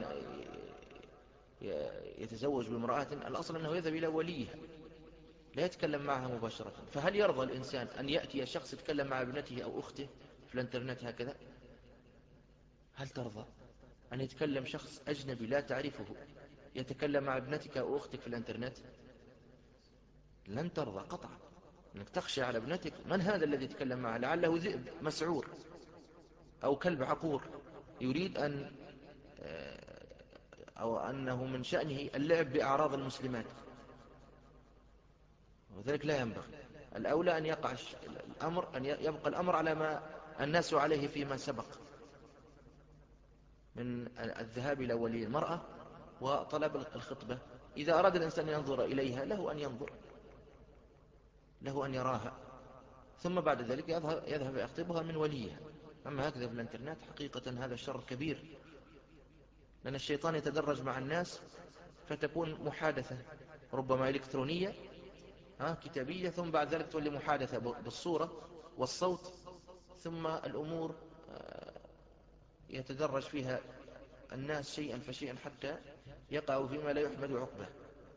S1: يتزوج بامرأة الأصل أنه يذهب إلى وليها، لا يتكلم معها مباشرة. فهل يرضى الإنسان أن يأتي شخص يتكلم مع ابنته أو أخته في الانترنت هكذا؟ هل ترضى أن يتكلم شخص أجنبي لا تعرفه يتكلم مع ابنتك أو أختك في الانترنت؟ لن ترضى قطعا، أنك تخشى على ابنتك. من هذا الذي يتكلم معه؟ لعله ذئب مسعور أو كلب عقور يريد أن أو أنه من شأنه اللعب بأعراض المسلمات، وذلك لا ينبغي. الأولى أن يقع الأمر، أن يبقى الأمر على ما الناس عليه فيما سبق من الذهاب إلى ولي المرأة وطلب الخطبة. إذا أراد الإنسان ينظر إليها له أن ينظر، له أن يراها، ثم بعد ذلك يذهب, يذهب يخطبها من وليها. أما هكذا في الانترنت حقيقة هذا شر كبير، لأن الشيطان يتدرج مع الناس فتكون محادثة ربما إلكترونية ها كتابية، ثم بعد ذلك تولي محادثة بالصورة والصوت، ثم الأمور يتدرج فيها الناس شيئا فشيئا حتى يقعوا فيما لا يحمد عقبه.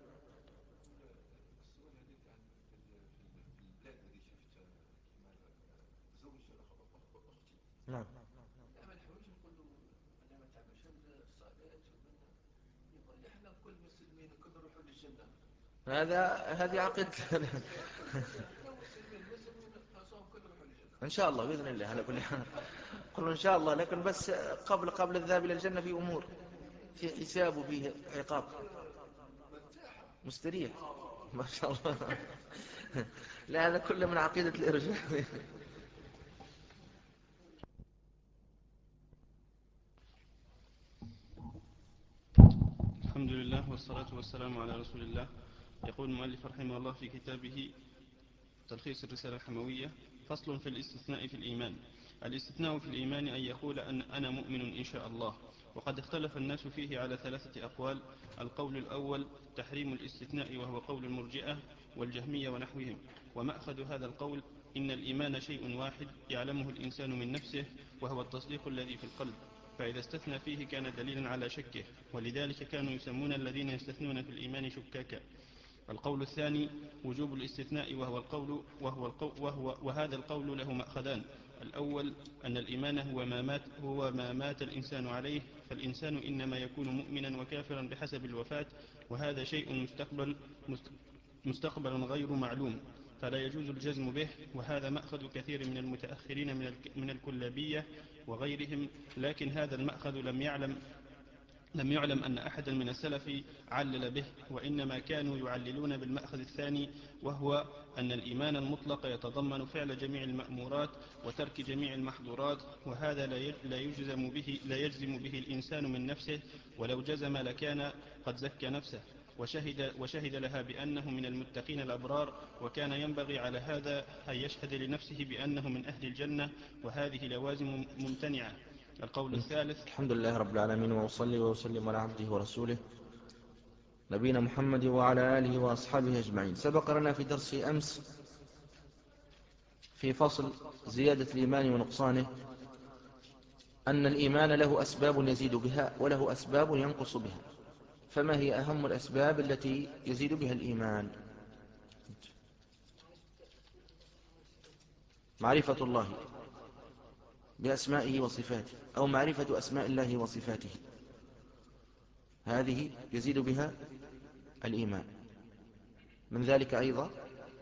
S1: نعم. هذا هذه عقيدة. إن شاء الله بإذن الله على كل حال. قل إن شاء الله، لكن بس قبل قبل الذهاب إلى الجنة في أمور، في حساب وفيه عقاب. مستريح ما شاء الله. لا، هذا كله من عقيدة الإرجاء.
S2: الحمد لله والصلاة والسلام على رسول الله. يقول المؤلف رحمه الله في كتابه تلخيص الرسالة الحموية: فصل في الاستثناء في الإيمان. الاستثناء في الإيمان أن يقول أن أنا مؤمن إن شاء الله. وقد اختلف الناس فيه على ثلاثة أقوال. القول الأول تحريم الاستثناء، وهو قول المرجئة والجهمية ونحوهم. ومأخذ هذا القول إن الإيمان شيء واحد يعلمه الإنسان من نفسه، وهو التصديق الذي في القلب، فإذا استثنى فيه كان دليلا على شكه، ولذلك كانوا يسمون الذين يستثنون في الإيمان شكاكا. القول الثاني وجوب الاستثناء، وهو القول وهو القول وهو وهذا القول له مأخذان. الأول أن الإيمان هو ما مات هو ما مات الإنسان عليه، فالإنسان إنما يكون مؤمنا وكافرا بحسب الوفاة، وهذا شيء مستقبل مستقبل غير معلوم، فلا يجوز الجزم به. وهذا مأخذ كثير من المتأخرين من الكلابية وغيرهم، لكن هذا المأخذ لم يعلم لم يعلم أن أحدا من السلف علل به، وإنما كانوا يعللون بالمأخذ الثاني، وهو أن الإيمان المطلق يتضمن فعل جميع المأمورات وترك جميع المحظورات، وهذا لا يجزم به, لا يجزم به الإنسان من نفسه، ولو جزم لكان قد زكى نفسه. وشهد, وشهد لها بأنه من المتقين الأبرار، وكان ينبغي على هذا أن يشهد لنفسه بأنه من أهل الجنة، وهذه لوازم ممتنعة. القول الثالث.
S1: الحمد لله رب العالمين، وأصلي وأسلم على عبده ورسوله نبينا محمد وعلى آله وأصحابه أجمعين. سبق لنا في درس أمس في فصل زيادة الإيمان ونقصانه أن الإيمان له أسباب يزيد بها وله أسباب ينقص بها. فما هي أهم الأسباب التي يزيد بها الإيمان؟ معرفة الله بأسمائه وصفاته، أو معرفة أسماء الله وصفاته، هذه يزيد بها الإيمان. من ذلك أيضا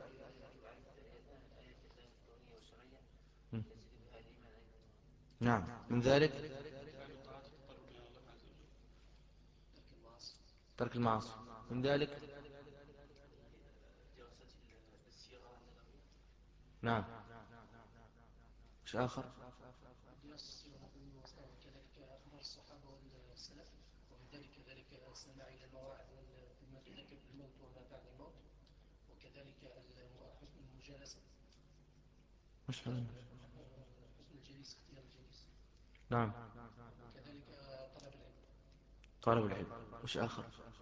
S1: نعم من ذلك ترك المعاصي، من ذلك نعم مش آخر
S3: وكذلك أخبار الصحابة والسلف، ومن ذلك ذلك السماع إلى المواعظ والما تذكر بالموت وما بعد الموت، وكذلك حسن المجالسة،
S1: مش حسن
S3: حسن الجليس، اختيار الجليس،
S1: نعم،
S3: وكذلك طلب العلم.
S1: طلب العلم مش آخر؟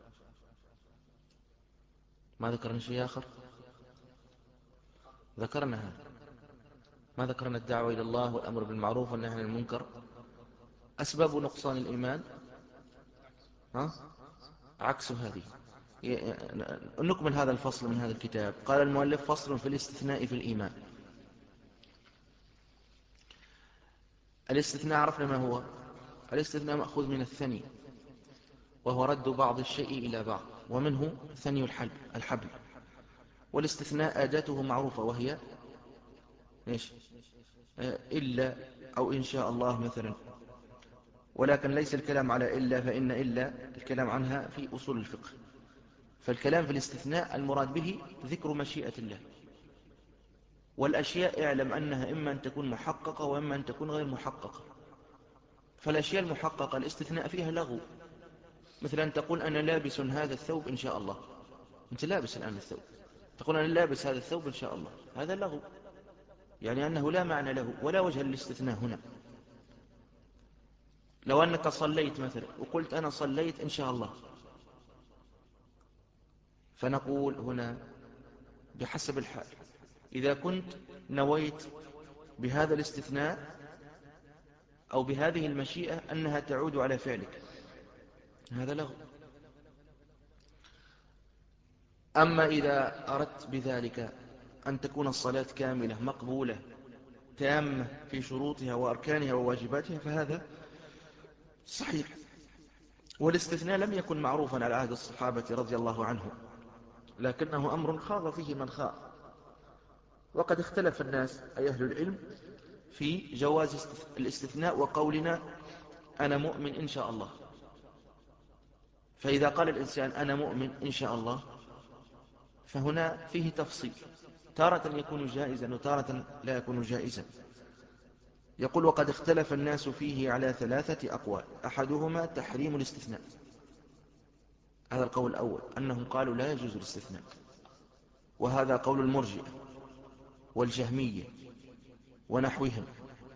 S1: ما ذكرنا شيء آخر؟ ذكرنا هذا، ما ذكرنا الدعوة إلى الله والأمر بالمعروف والنهي عن المنكر. أسباب نقصان الإيمان ها؟ عكس هذه. نكمل هذا الفصل من هذا الكتاب. قال المؤلف: فصل في الاستثناء في الإيمان. الاستثناء عرفنا ما هو. الاستثناء مأخوذ من الثني، وهو رد بعض الشيء إلى بعض، ومنه ثني الحبل الحبل والاستثناء آداته معروفة، وهي إيش؟ إلا أو إن شاء الله مثلا، ولكن ليس الكلام على إلا، فإن إلا الكلام عنها في أصول الفقه. فالكلام في الاستثناء المراد به ذكر مشيئة الله، والأشياء اعلم أنها إما أن تكون محققة وإما أن تكون غير محققة. فالأشياء المحققة الاستثناء فيها لغو، مثل أن تقول أنا لابس هذا الثوب إن شاء الله. أنت لابس الآن الثوب، تقول أنا لابس هذا الثوب إن شاء الله، هذا لغو، يعني أنه لا معنى له ولا وجه للاستثناء هنا. لو أنك صليت مثلا وقلت أنا صليت إن شاء الله، فنقول هنا بحسب الحال، إذا كنت نويت بهذا الاستثناء أو بهذه المشيئة أنها تعود على فعلك، هذا لغو. أما إذا أردت بذلك أن تكون الصلاة كاملة مقبولة تامة في شروطها وأركانها وواجباتها، فهذا صحيح. والاستثناء لم يكن معروفا على عهد الصحابة رضي الله عنهم، لكنه أمر خاض فيه من خاض، وقد اختلف الناس أي أهل العلم في جواز الاستثناء وقولنا أنا مؤمن إن شاء الله. فإذا قال الإنسان أنا مؤمن إن شاء الله، فهنا فيه تفصيل، تارة يكون جائزا وتارة لا يكون جائزا. يقول: وقد اختلف الناس فيه على ثلاثة أقوال، أحدهما تحريم الاستثناء. هذا القول الأول، أنهم قالوا لا يجوز الاستثناء، وهذا قول المرجئة والجهمية ونحوهم.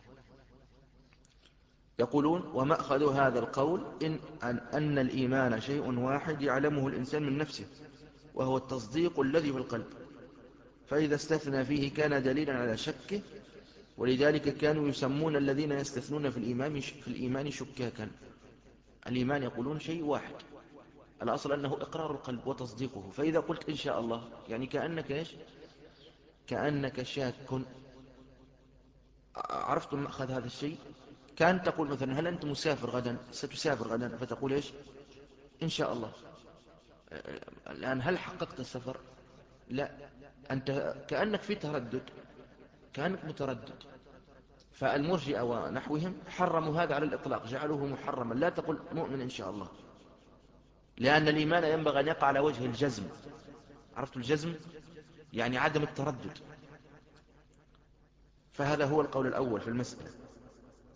S1: يقولون: ومأخذ هذا القول إن أن, أن الإيمان شيء واحد يعلمه الإنسان من نفسه، وهو التصديق الذي في القلب، فإذا استثنى فيه كان دليلا على شكه، ولذلك كانوا يسمون الذين يستثنون في الإيمان, في الإيمان شكاكا. الإيمان يقولون شيء واحد، الأصل أنه إقرار القلب وتصديقه، فإذا قلت إن شاء الله يعني كأنك إيش؟ كأنك شاك. عرفتم مأخذ هذا الشيء؟ كان تقول مثلا: هل أنت مسافر غدا؟ ستسافر غدا، فتقول إيش؟ إن شاء الله. الآن هل حققت السفر؟ لا، أنت كأنك في تردد، كأنك متردد. فالمرجئة ونحوهم حرموا هذا على الإطلاق، جعلوه محرما، لا تقول مؤمن إن شاء الله، لأن الإيمان ينبغي أن يقع على وجه الجزم. عرفت الجزم؟ يعني عدم التردد. فهذا هو القول الأول في المسألة،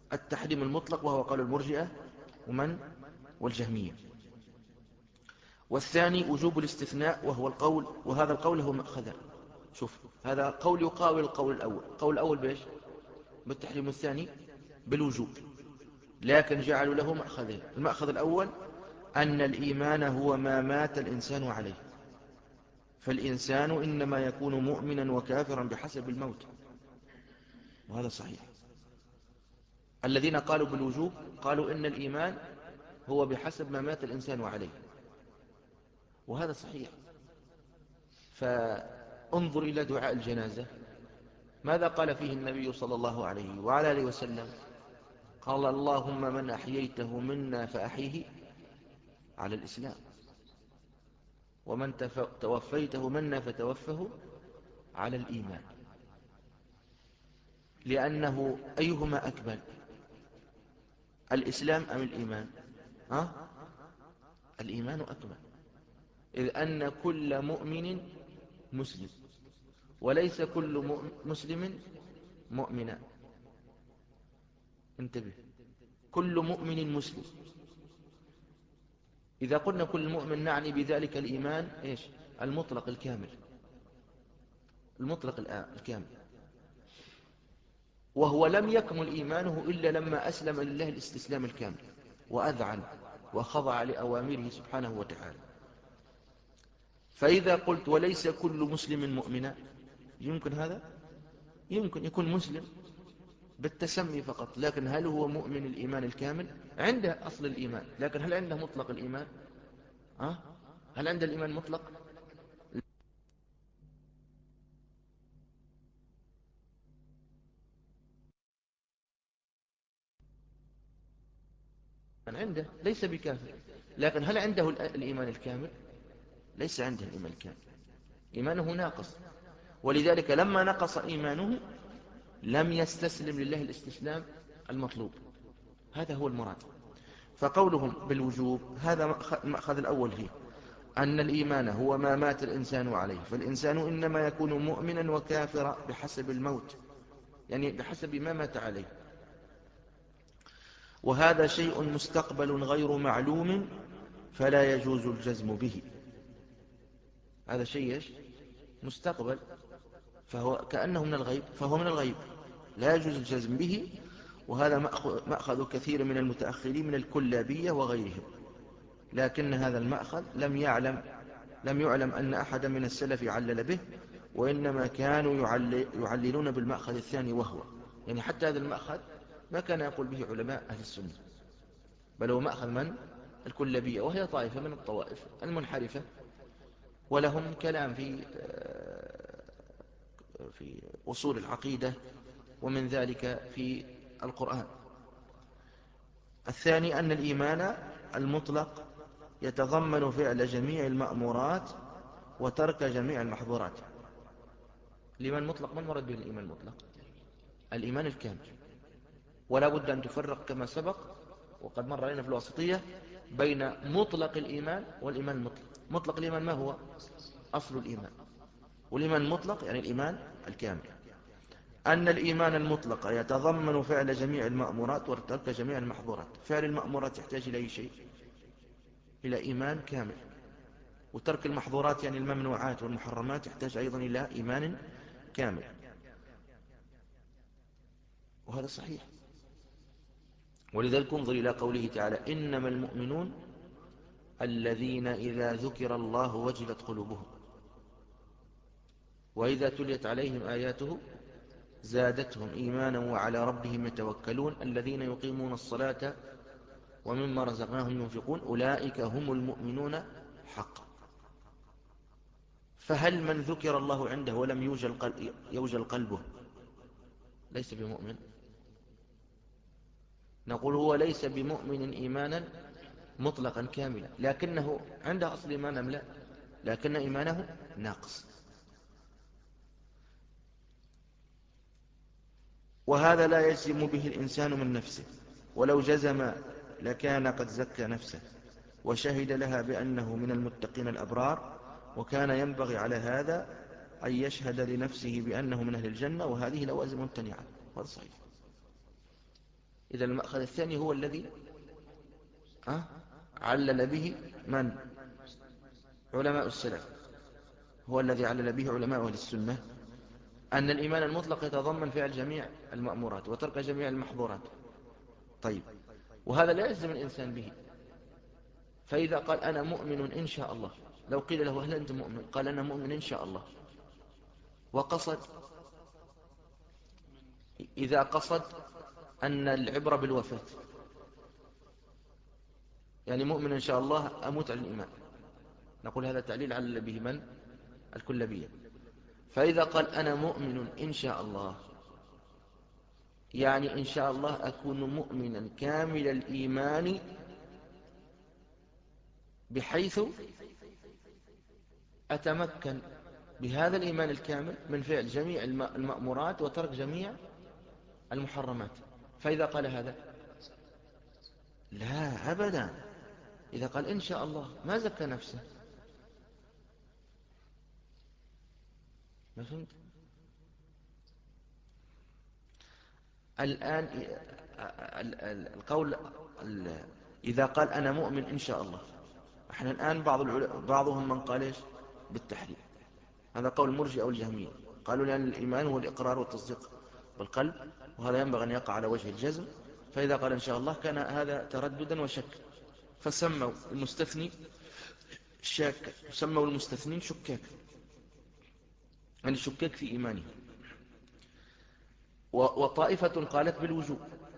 S1: التحريم المطلق، وهو قول المرجئة ومن والجهمية. والثاني وجوب الاستثناء وهو القول، وهذا القول هو مأخذ. شوف، هذا قول يقاول القول الأول. القول الأول بإيش؟ بالتحريم، الثاني بالوجوب، لكن جعلوا له مأخذين. المأخذ الأول أن الإيمان هو ما مات الإنسان عليه، فالإنسان إنما يكون مؤمنا وكافرا بحسب الموت، وهذا صحيح. الذين قالوا بالوجوب قالوا إن الإيمان هو بحسب ما مات الإنسان عليه، وهذا صحيح. فانظر إلى دعاء الجنازة، ماذا قال فيه النبي صلى الله عليه وعلى آله وسلم؟ قال: اللهم من أحييته منا فأحيه على الإسلام، ومن توفيته منا فتوفه على الإيمان. لأنه أيهما أكمل، الإسلام أم الإيمان؟ ها؟ الإيمان أكمل، إذ أن كل مؤمن مسلم، وليس كل مسلم مؤمنا. انتبه، كل مؤمن مسلم. إذا قلنا كل مؤمن نعني بذلك الإيمان إيش؟ المطلق الكامل، المطلق الكامل، وهو لم يكمل إيمانه إلا لما أسلم لله الاستسلام الكامل، وأذعن وخضع لأوامره سبحانه وتعالى. فإذا قلت وليس كل مسلم مؤمنا، يمكن هذا؟ يمكن يكون مسلم بالتسمي فقط، لكن هل هو مؤمن الإيمان الكامل؟ عنده أصل الإيمان، لكن هل عنده مطلق الإيمان؟ أه؟ هل عنده الإيمان مطلق؟ عنده، ليس بكافر، لكن هل عنده الإيمان الكامل؟ ليس عنده الإيمان الكامل، إيمانه ناقص. ولذلك لما نقص إيمانه لم يستسلم لله الاستسلام المطلوب. هذا هو المراد. فقولهم بالوجوب هذا المأخذ الأول فيه، أن الإيمان هو ما مات الإنسان عليه، فالإنسان إنما يكون مؤمنا وكافرا بحسب الموت، يعني بحسب ما مات عليه. وهذا شيء مستقبل غير معلوم فلا يجوز الجزم به. هذا شيء مستقبل، فهو كأنه من الغيب، فهو من الغيب لا يجوز الجزم به. وهذا مأخذ كثير من المتأخرين من الكلابية وغيرهم، لكن هذا المأخذ لم يعلم لم يعلم أن أحد من السلف علل به، وإنما كانوا يعللون بالمأخذ الثاني، وهو يعني حتى هذا المأخذ ما كان يقول به علماء أهل السنة، بل هو مأخذ من؟ الكلابية، وهي طائفة من الطوائف المنحرفة، ولهم كلام في في أصول العقيدة، ومن ذلك في القرآن. الثاني أن الإيمان المطلق يتضمن فعل جميع المأمورات وترك جميع المحظورات. الإيمان المطلق، ما المراد به الإيمان المطلق؟ الإيمان الكامل. ولا بد أن تفرق كما سبق وقد مر علينا في الوسطية بين مطلق الإيمان والإيمان المطلق. مطلق الإيمان ما هو؟ أصل الإيمان. والإيمان المطلق يعني الإيمان الكامل. أن الإيمان المطلق يتضمن فعل جميع المأمورات وترك جميع المحظورات. فعل المأمورات يحتاج إلى أي شيء؟ إلى إيمان كامل. وترك المحظورات يعني الممنوعات والمحرمات يحتاج أيضا إلى إيمان كامل، وهذا صحيح. ولذلك انظر إلى قوله تعالى: إنما المؤمنون الذين إذا ذكر الله وجلت قلوبهم وإذا تليت عليهم آياته زادتهم إيمانا وعلى ربهم يتوكلون الذين يقيمون الصلاة ومما رزقناهم ينفقون أولئك هم المؤمنون حقا. فهل من ذكر الله عنده ولم يوجل قلبه ليس بمؤمن؟ نقول هو ليس بمؤمن إيمانا مطلقا كاملا، لكنه عنده أصل إيمان أم لا؟ لكن إيمانه ناقص. وهذا لا يجزم به الإنسان من نفسه، ولو جزم لكان قد زكى نفسه وشهد لها بأنه من المتقين الأبرار، وكان ينبغي على هذا أن يشهد لنفسه بأنه من أهل الجنة، وهذه لوازم ممتنعة. هذا صحيح. إذا المأخذ الثاني هو الذي أه؟ علل به من؟ علماء السلف هو الذي علل به علماء أهل السنة، أن الإيمان المطلق يتضمن فعل جميع المأمورات وترك جميع المحظورات. طيب، وهذا لا يلزم الإنسان به. فإذا قال أنا مؤمن إن شاء الله، لو قيل له هل أنت مؤمن؟ قال أنا مؤمن إن شاء الله، وقصد، إذا قصد أن العبرة بالوفاة، يعني مؤمن إن شاء الله أموت على الإيمان، نقول هذا تعليل على به من؟ الكلابية. فإذا قال أنا مؤمن إن شاء الله، يعني إن شاء الله أكون مؤمنا كامل الإيمان بحيث أتمكن بهذا الإيمان الكامل من فعل جميع المأمورات وترك جميع المحرمات. فإذا قال هذا لا أبدا، إذا قال إن شاء الله ما زكى نفسه. ما فهمت؟ الآن القول إذا قال أنا مؤمن إن شاء الله، احنا الآن بعض بعضهم من قال إيش بالتحريم، هذا قول المرجئة والجهمية، قالوا لأن الإيمان هو الإقرار والتصديق بالقلب، وهذا ينبغي أن يقع على وجه الجزم. فإذا قال إن شاء الله كان هذا ترددا وشك، فسموا المستثني شاك، سموا المستثنين شكاك، يعني شكاك في إيمانه. وطائفة قالت بالوجوب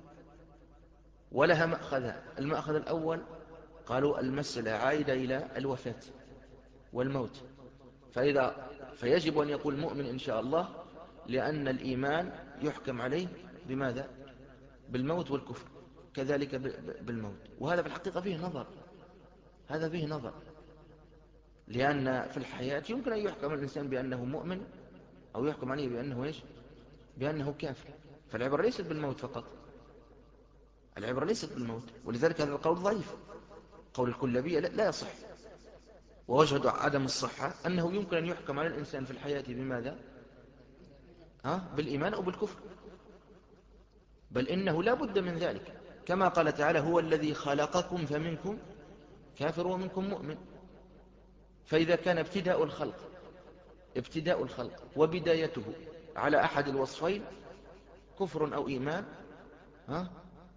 S1: ولها مأخذ. المأخذ الأول قالوا المسألة عائدة إلى الوفاة والموت، فإذا فيجب أن يقول مؤمن إن شاء الله، لأن الإيمان يحكم عليه بماذا؟ بالموت والكفر، كذلك بالموت. وهذا في الحقيقة فيه نظر، هذا فيه نظر، لأن في الحياة يمكن أن يحكم الإنسان بأنه مؤمن أو يحكم عليه بأنه إيش؟ بأنه كافر. فالعبرة ليست بالموت فقط، العبرة ليست بالموت، ولذلك هذا القول ضعيف، قول الكلابية لا يصح. ووجه عدم الصحة أنه يمكن أن يحكم على الإنسان في الحياة بماذا؟ ها؟ بالإيمان أو بالكفر، بل إنه لا بد من ذلك، كما قال تعالى هو الذي خلقكم فمنكم كافر ومنكم مؤمن. فإذا كان ابتداء الخلق ابتداء الخلق وبدايته على أحد الوصفين كفر أو إيمان، ها؟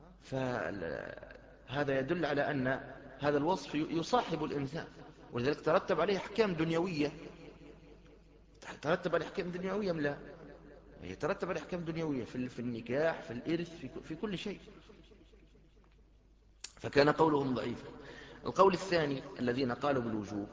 S1: فهذا يدل على أن هذا الوصف يصاحب الإنسان، ولذلك ترتب عليه أحكام دنيوية. ترتب عليه أحكام دنيوية لا يترتب عليه أحكام دنيوية في في النكاح، في الإرث، في في كل شيء. فكان قولهم ضعيفا. القول الثاني الذين قالوا بالوجوب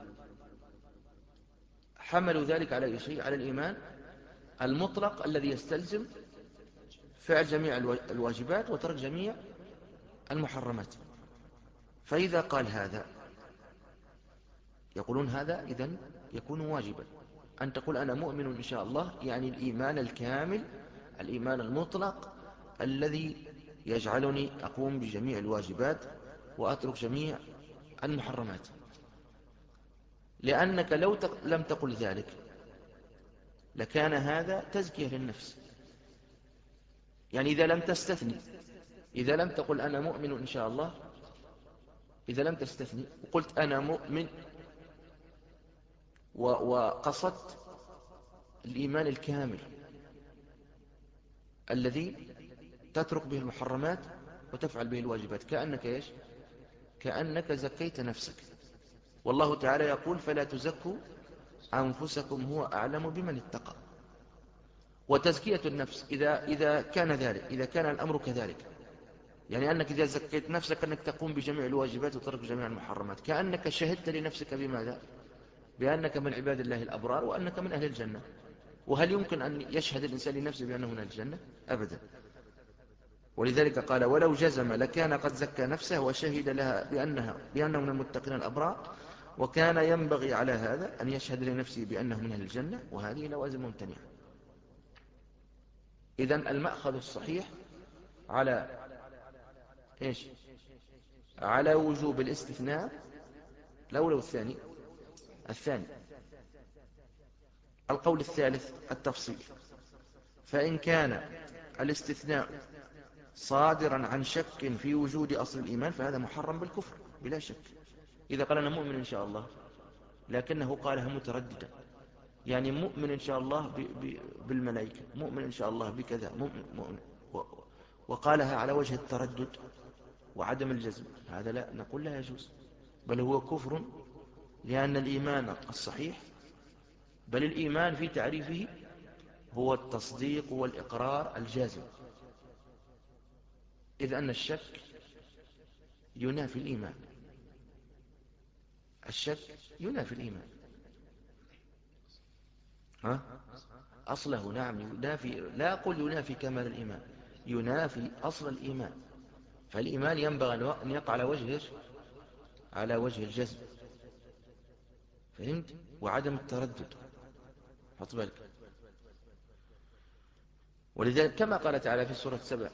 S1: حملوا ذلك على أي شيء؟ على الإيمان المطلق الذي يستلزم فعل جميع الواجبات وترك جميع المحرمات. فإذا قال هذا يقولون هذا إذن يكون واجبا، أن تقول أنا مؤمن إن شاء الله، يعني الإيمان الكامل، الإيمان المطلق الذي يجعلني أقوم بجميع الواجبات وأترك جميع المحرمات. لأنك لو لم تقل ذلك لكان هذا تزكية للنفس. يعني إذا لم تستثني، إذا لم تقل أنا مؤمن إن شاء الله، إذا لم تستثني وقلت أنا مؤمن وقصدت الإيمان الكامل الذي تترك به المحرمات وتفعل به الواجبات، كأنك إيش؟ كأنك زكيت نفسك. والله تعالى يقول فلا تزكوا أنفسكم هو أعلم بمن اتقى. وتزكية النفس إذا, إذا كان ذلك، إذا كان الأمر كذلك، يعني أنك إذا زكيت نفسك أنك تقوم بجميع الواجبات وترك جميع المحرمات، كأنك شهدت لنفسك بماذا؟ بأنك من عباد الله الأبرار وأنك من أهل الجنة. وهل يمكن أن يشهد الإنسان لنفسه بأنه من أهل الجنة؟ أبدا. ولذلك قال ولو جزم لكان قد زكى نفسه وشهد لها بأنها بأنه من المتقين الأبرار، وكان ينبغي على هذا أن يشهد لنفسه بأنه من أهل الجنة، وهذه لوازم ممتنعة. إذن المأخذ الصحيح على إيش؟ على وجوب الاستثناء. الأول والثاني الثاني. القول الثالث التفصيل، فإن كان الاستثناء صادرا عن شك في وجود أصل الإيمان فهذا محرم بالكفر بلا شك. إذا قال أنا مؤمن إن شاء الله لكنه قالها مترددا، يعني مؤمن إن شاء الله ب ب بالملائكة، مؤمن إن شاء الله بكذا، مؤمن مؤمن وقالها على وجه التردد وعدم الجزم، هذا لا نقول لا يجوز، بل هو كفر، لأن الإيمان الصحيح، بل الإيمان في تعريفه هو التصديق والإقرار الجازم، إذ أن الشك ينافي الإيمان، الشك ينافي الإيمان، ها؟ أصله نعم ينافي، لا أقول ينافي كمال الإيمان، ينافي أصل الإيمان، فالإيمان ينبغي أن يقع على وجه على وجه الجزم، فهمت؟ وعدم التردد، حط بالك. ولذلك كما قال تعالى في سورة سبع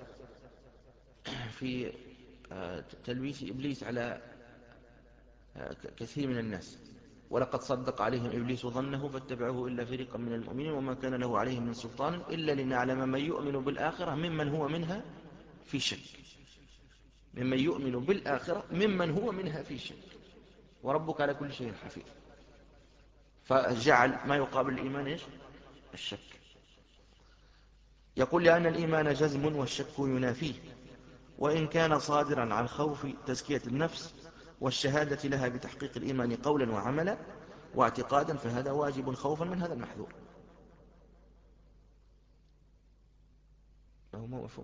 S1: في تلبيس إبليس على كثير من الناس، ولقد صدق عليهم إبليس ظنه فاتبعوه إلا فريقا من المؤمنين وما كان له عليهم من سلطان إلا لنعلم من يؤمن بالآخرة ممن هو منها في شك، ممن يؤمن بالآخرة ممن هو منها في شك، وربك على كل شيء حفيظ، فجعل ما يقابل الإيمان إيش؟ الشك. يقول لأن الإيمان جزم والشك ينافيه، وإن كان صادرا عن خوف تزكية النفس والشهادة لها بتحقيق الإيمان قولا وعملا واعتقادا، فهذا واجب خوفا من هذا المحذور. ما هو مفهوم؟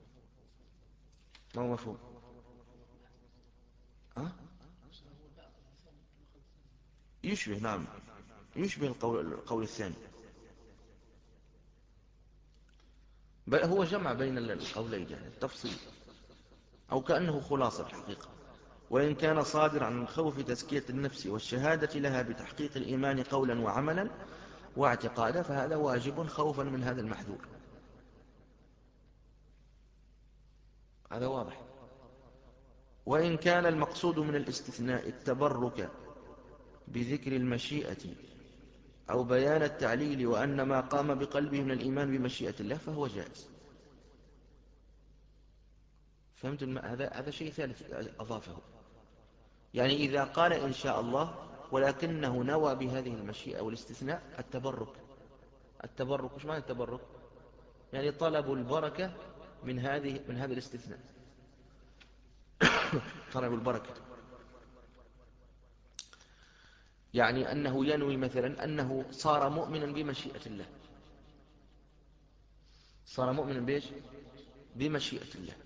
S1: ما هو مفهوم؟ أه؟ يشبه، نعم يشبه القول, القول الثاني، بل هو جمع بين القولين، يعني التفصيل، أو كأنه خلاصة الحقيقة. وإن كان صادر عن خوف تزكية النفس والشهادة لها بتحقيق الإيمان قولا وعملا واعتقادا، فهذا واجب خوفا من هذا المحذور. هذا واضح. وإن كان المقصود من الاستثناء التبرك بذكر المشيئة أو بيان التعليل وأن ما قام بقلبه من الإيمان بمشيئة الله فهو جائز. فهمت؟ هذا هذا شيء ثالث أضافه، يعني إذا قال إن شاء الله ولكنه نوى بهذه المشيئة والاستثناء التبرك. التبرك وش معنى التبرك؟ يعني طلب البركة من هذه من هذا الاستثناء طلب البركة، يعني أنه ينوي مثلا أنه صار مؤمنا بمشيئة الله، صار مؤمنا بإيش؟ بمشيئة الله،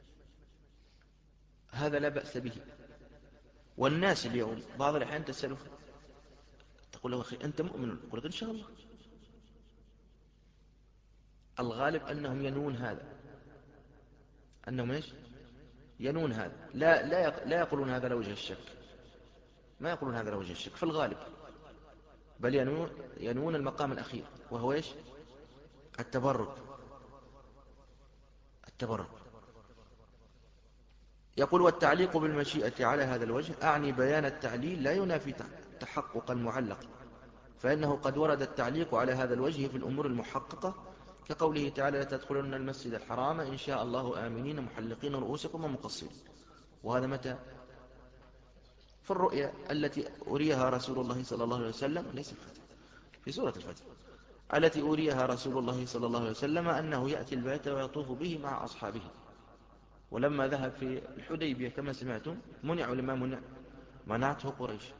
S1: هذا لا بأس به. والناس اليوم بعض الأحيان تسأله تقول له أخي أنت مؤمن؟ يقول لك إن شاء الله. الغالب أنهم ينون هذا، أنهم إيش؟ ينون هذا، لا لا يق... لا يقولون هذا لوجه الشك، ما يقولون هذا لوجه الشك في الغالب، بل ينون ينون المقام الأخير وهو إيش؟ التبرك. التبرك. يقول والتعليق بالمشيئة على هذا الوجه أعني بيان التعليل لا ينافي تحقق المعلق، فإنه قد ورد التعليق على هذا الوجه في الأمور المحققة كقوله تعالى لا تدخلن المسجد الحرام إن شاء الله آمنين محلقين رؤوسكم ومقصرين. وهذا متى؟ في الرؤيا التي أريها رسول الله صلى الله عليه وسلم، ليس الفتح، في سورة الفتح، التي أريها رسول الله صلى الله عليه وسلم أنه يأتي البيت ويطوف به مع أصحابه، ولما ذهب في الحديبية كما سمعتم منع لما منع، منعته قريش،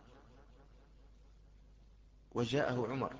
S1: وجاءه عمر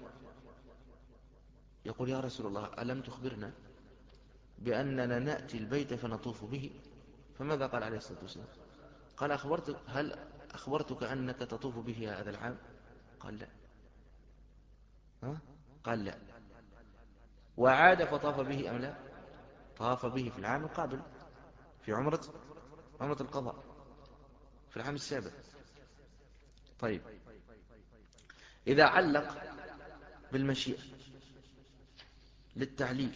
S1: يقول يا رسول الله ألم تخبرنا بأننا نأتي البيت فنطوف به؟ فماذا قال عليه الصلاة والسلام؟ قال أخبرتك هل أخبرتك أنك تطوف به هذا العام؟ قال لا. ها؟ قال لا. وعاد فطاف به أم لا؟ طاف به في العام القابل في عمرة عمرة القضاء في العام السابع. طيب إذا علق بالمشيئة للتعليل،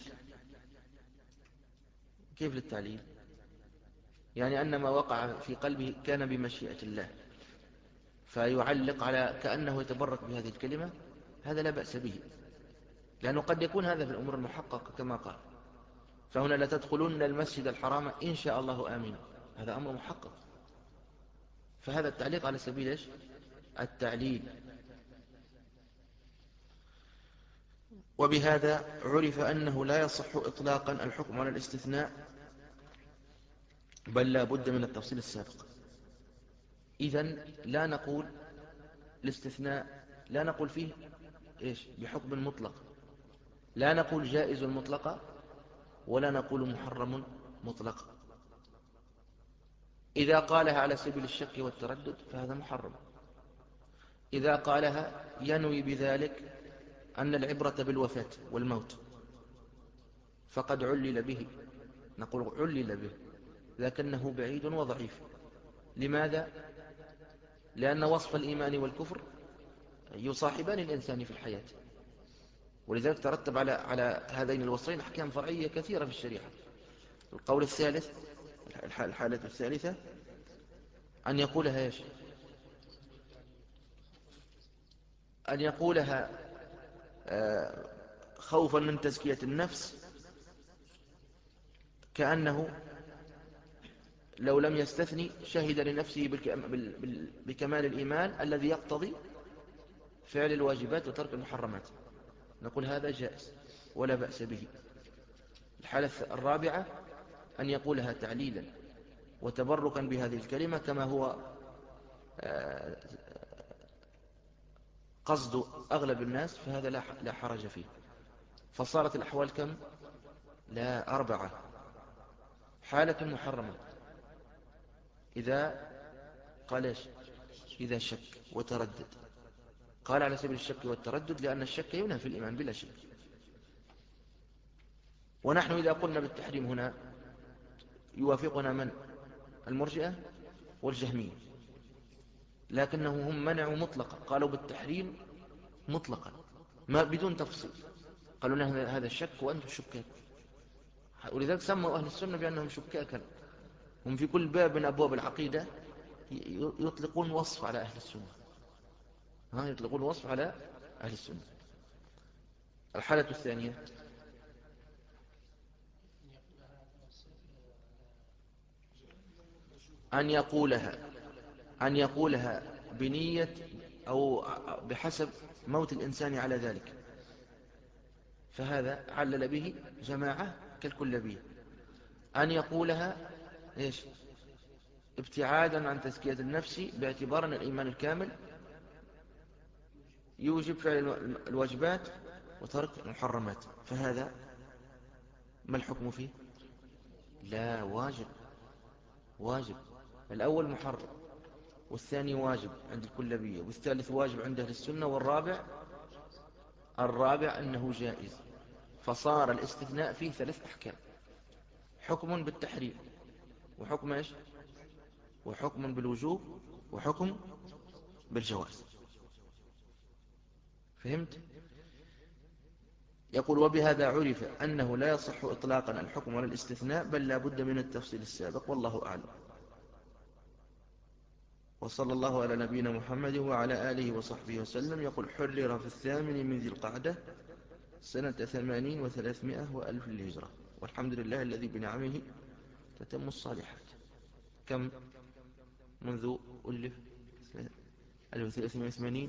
S1: كيف للتعليل؟ يعني أن ما وقع في قلبه كان بمشيئة الله، فيعلق على كأنه يتبرك بهذه الكلمة، هذا لا بأس به، لأنه قد يكون هذا في الأمور المحققة كما قال، فهنا لا تدخلون المسجد الحرام إن شاء الله آمين، هذا أمر محقق، فهذا التعليق على سبيل إيش؟ التعليل. وبهذا عرف أنه لا يصح إطلاقا الحكم على الاستثناء، بل لا بد من التفصيل السابق. إذن لا نقول الاستثناء، لا نقول فيه إيش بحكم مطلق، لا نقول جائز مطلقة، ولا نقول محرم مطلقة. إذا قالها على سبيل الشك والتردد فهذا محرم. إذا قالها ينوي بذلك أن العبرة بالوفاة والموت فقد علل به، نقول علل به، لكنه بعيد وضعيف. لماذا؟ لأن وصف الإيمان والكفر يصاحبان الإنسان في الحياة، ولذلك ترتب على على هذين الوصفين أحكام فرعية كثيرة في الشريعة. القول الثالث، الحالة الثالثة، أن يقولها إيش؟ أن يقولها خوفا من تزكية النفس، كأنه لو لم يستثني شهد لنفسه بكمال الإيمان الذي يقتضي فعل الواجبات وترك المحرمات. نقول هذا جائز ولا بأس به. الحالة الرابعة أن يقولها تعليلا وتبركا بهذه الكلمة، كما هو قصد أغلب الناس، فهذا لا حرج فيه. فصارت الأحوال كم؟ لا، أربعة. حالة محرمة إذا قال إيش؟ إذا شك وتردد. قال على سبيل الشك والتردد لأن الشك ينهى في الإيمان بلا شك. ونحن إذا قلنا بالتحريم هنا يوافقنا من؟ المرجئة والجهمية، لكنهم هم منعوا مطلقا، قالوا بالتحريم مطلقا ما بدون تفصيل، قالوا لنا هذا الشك وأنتم شكاك. ولذلك سموا أهل السنة بأنهم شكاكا. هم في كل باب من أبواب العقيدة يطلقون وصف على أهل السنة، ها يطلقون وصف على أهل السنة. الحالة الثانية أن يقولها أن يقولها بنية أو بحسب موت الإنسان على ذلك، فهذا علل به جماعة كالكلابية. أن يقولها إيش؟ ابتعادا عن تزكية النفس، باعتبار أن الإيمان الكامل يوجب فعل الواجبات وترك المحرمات، فهذا ما الحكم فيه؟ لا، واجب. واجب. الأول محرم، والثاني واجب عند الكلابية، والثالث واجب عند أهل السنة، والرابع الرابع أنه جائز. فصار الاستثناء فيه ثلاث أحكام: حكم بالتحريم، وحكم إيش؟ وحكم بالوجوب، وحكم بالجواز. فهمت؟ يقول وبهذا عرف أنه لا يصح إطلاقا الحكم على الاستثناء، بل لا بد من التفصيل السابق، والله أعلم. وصلى الله على نبينا محمد وعلى آله وصحبه وسلم. يقول حرر في الثامن من ذي القعدة سنة ثمانين وثلاثمائة وألف للهجرة، والحمد لله الذي بنعمه تتم الصالحات. كم منذ ألف؟ ألف وثلاثمائة وثمانين.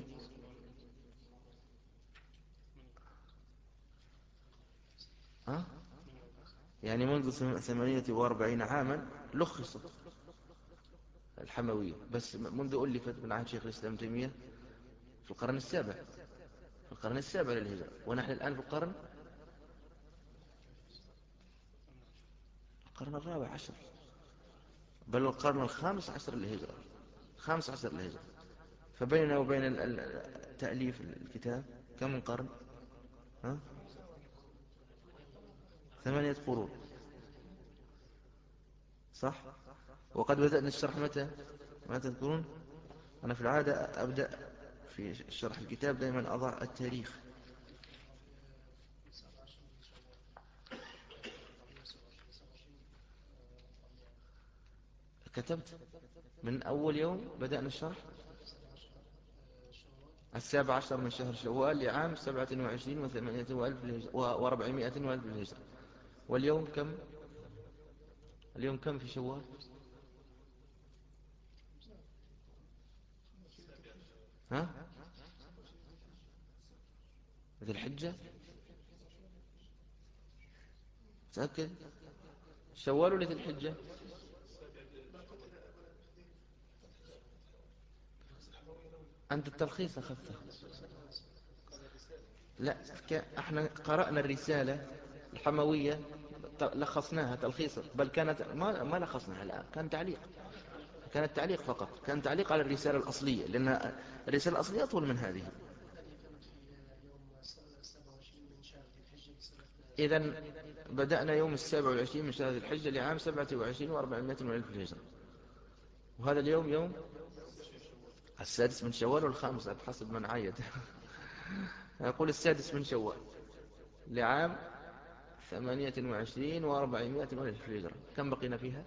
S1: أه؟ يعني منذ ثمانية وأربعين عاما لخصت الحموية، بس منذ ألفت من عهد شيخ الإسلام تيمية في القرن السابع، في القرن السابع للهجرة، ونحن الآن في القرن القرن الرابع عشر، بل القرن الخامس عشر للهجرة، خامس عشر للهجرة. فبيننا وبين تأليف الكتاب كم من قرن؟ ها؟ ثمانية قرون، صح؟ وقد بدأنا الشرح متى؟ ما تذكرون؟ أنا في العادة أبدأ في شرح الكتاب دائما أضع التاريخ. كتبت من أول يوم بدأنا الشرح السابع عشر من شهر شوال لعام سبعة وعشرين وثمانية وألف وأربعمائة وألف للهجرة. واليوم كم؟ اليوم كم في شوال؟ ها؟ ذي الحجة؟ متأكد؟ شوال ولا ذي الحجة؟ أنت التلخيص أخذته. لا، احنا قرأنا الرسالة الحموية لخصناها تلخيصا، بل كانت ما ما لخصناها، لا كان تعليق، كانت تعليق فقط، كان تعليق على الرسالة الأصلية، لأن الرسالة الأصلية أطول من هذه. إذن بدأنا يوم السابع والعشرين من شهر ذي الحجة لعام سبعة وعشرين وأربعمائة وألف الهجرة، وهذا اليوم يوم السادس من شوال والخامس حسب من عايد. يقول السادس من شوال لعام ثمانية وعشرين وأربعمائة ألف الهجرة. كم بقينا فيها؟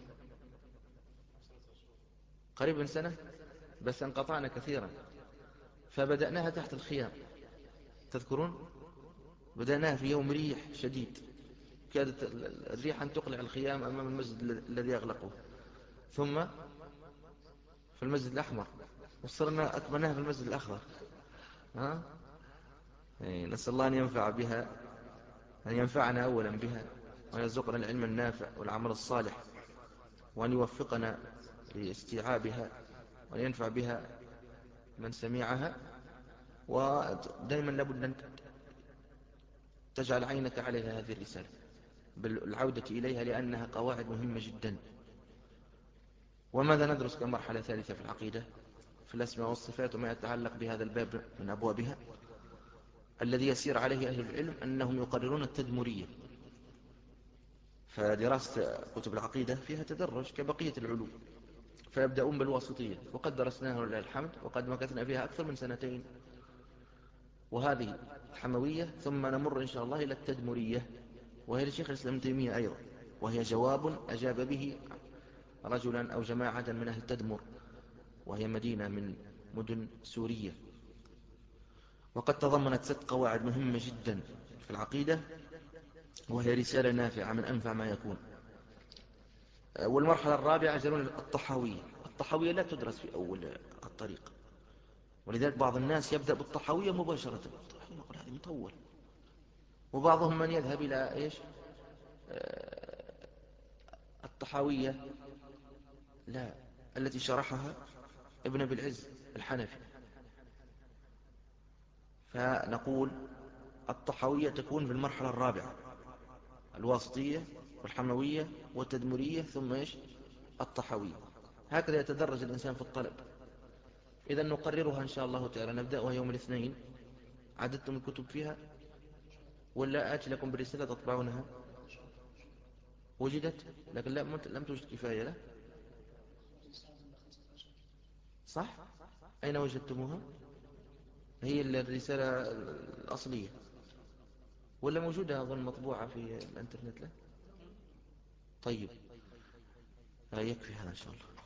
S1: قريب من سنة، بس انقطعنا كثيرا. فبدأناها تحت الخيام، تذكرون؟ بدأناها في يوم ريح شديد، كادت الريح أن تقلع الخيام أمام المسجد الذي أغلقه، ثم في المسجد الأحمر، وصرنا أكملناها في المسجد الأخضر. ها؟ نسأل الله أن ينفع بها، أن ينفعنا أولا بها، وأن يرزقنا العلم النافع والعمل الصالح، وأن يوفقنا لاستيعابها، وأن ينفع بها من سمعها. ودائما لابد أن تجعل عينك عليها هذه الرسالة بالعودة إليها، لأنها قواعد مهمة جدا. وماذا ندرس كمرحلة ثالثة في العقيدة؟ في الأسماء والصفات وما يتعلق بهذا الباب من أبوابها. الذي يسير عليه أهل العلم أنهم يقررون التدمرية، فدراسة كتب العقيدة فيها تدرج كبقية العلوم، فيبدأون بالواسطية، وقد درسناها لله الحمد، وقد مكثنا فيها أكثر من سنتين، وهذه الحموية، ثم نمر إن شاء الله إلى التدمرية، وهي لشيخ الإسلام ابن تيمية أيضا، وهي جواب أجاب به رجلا أو جماعة من أهل تدمر، وهي مدينة من مدن سورية، وقد تضمنت ست قواعد مهمة جدا في العقيدة، وهي رسالة نافعة من أنفع ما يكون. والمرحلة الرابعة يجرون الطحاوية. الطحاوية لا تدرس في أول الطريق، ولذلك بعض الناس يبدأ بالطحاوية مباشرة، يقول هذه مطول. وبعضهم من يذهب إلى إيش؟ الطحاوية لا التي شرحها ابن أبي العز الحنفي. فنقول الطحاوية تكون في المرحلة الرابعة، الواسطية والحموية والتدمرية، ثم إيش؟ الطحاوية. هكذا يتدرج الإنسان في الطلب. إذا نقررها إن شاء الله تعالى، نبدأها يوم الاثنين. عددتم الكتب فيها ولا آتي لكم برسالة تطبعونها؟ وجدت، لكن لم توجد كفاية له. صح؟ أين وجدتموها؟ هي الرسالة الأصلية ولا موجودة أظن مطبوعة في الانترنت له؟ طيب، يكفي هذا إن شاء الله.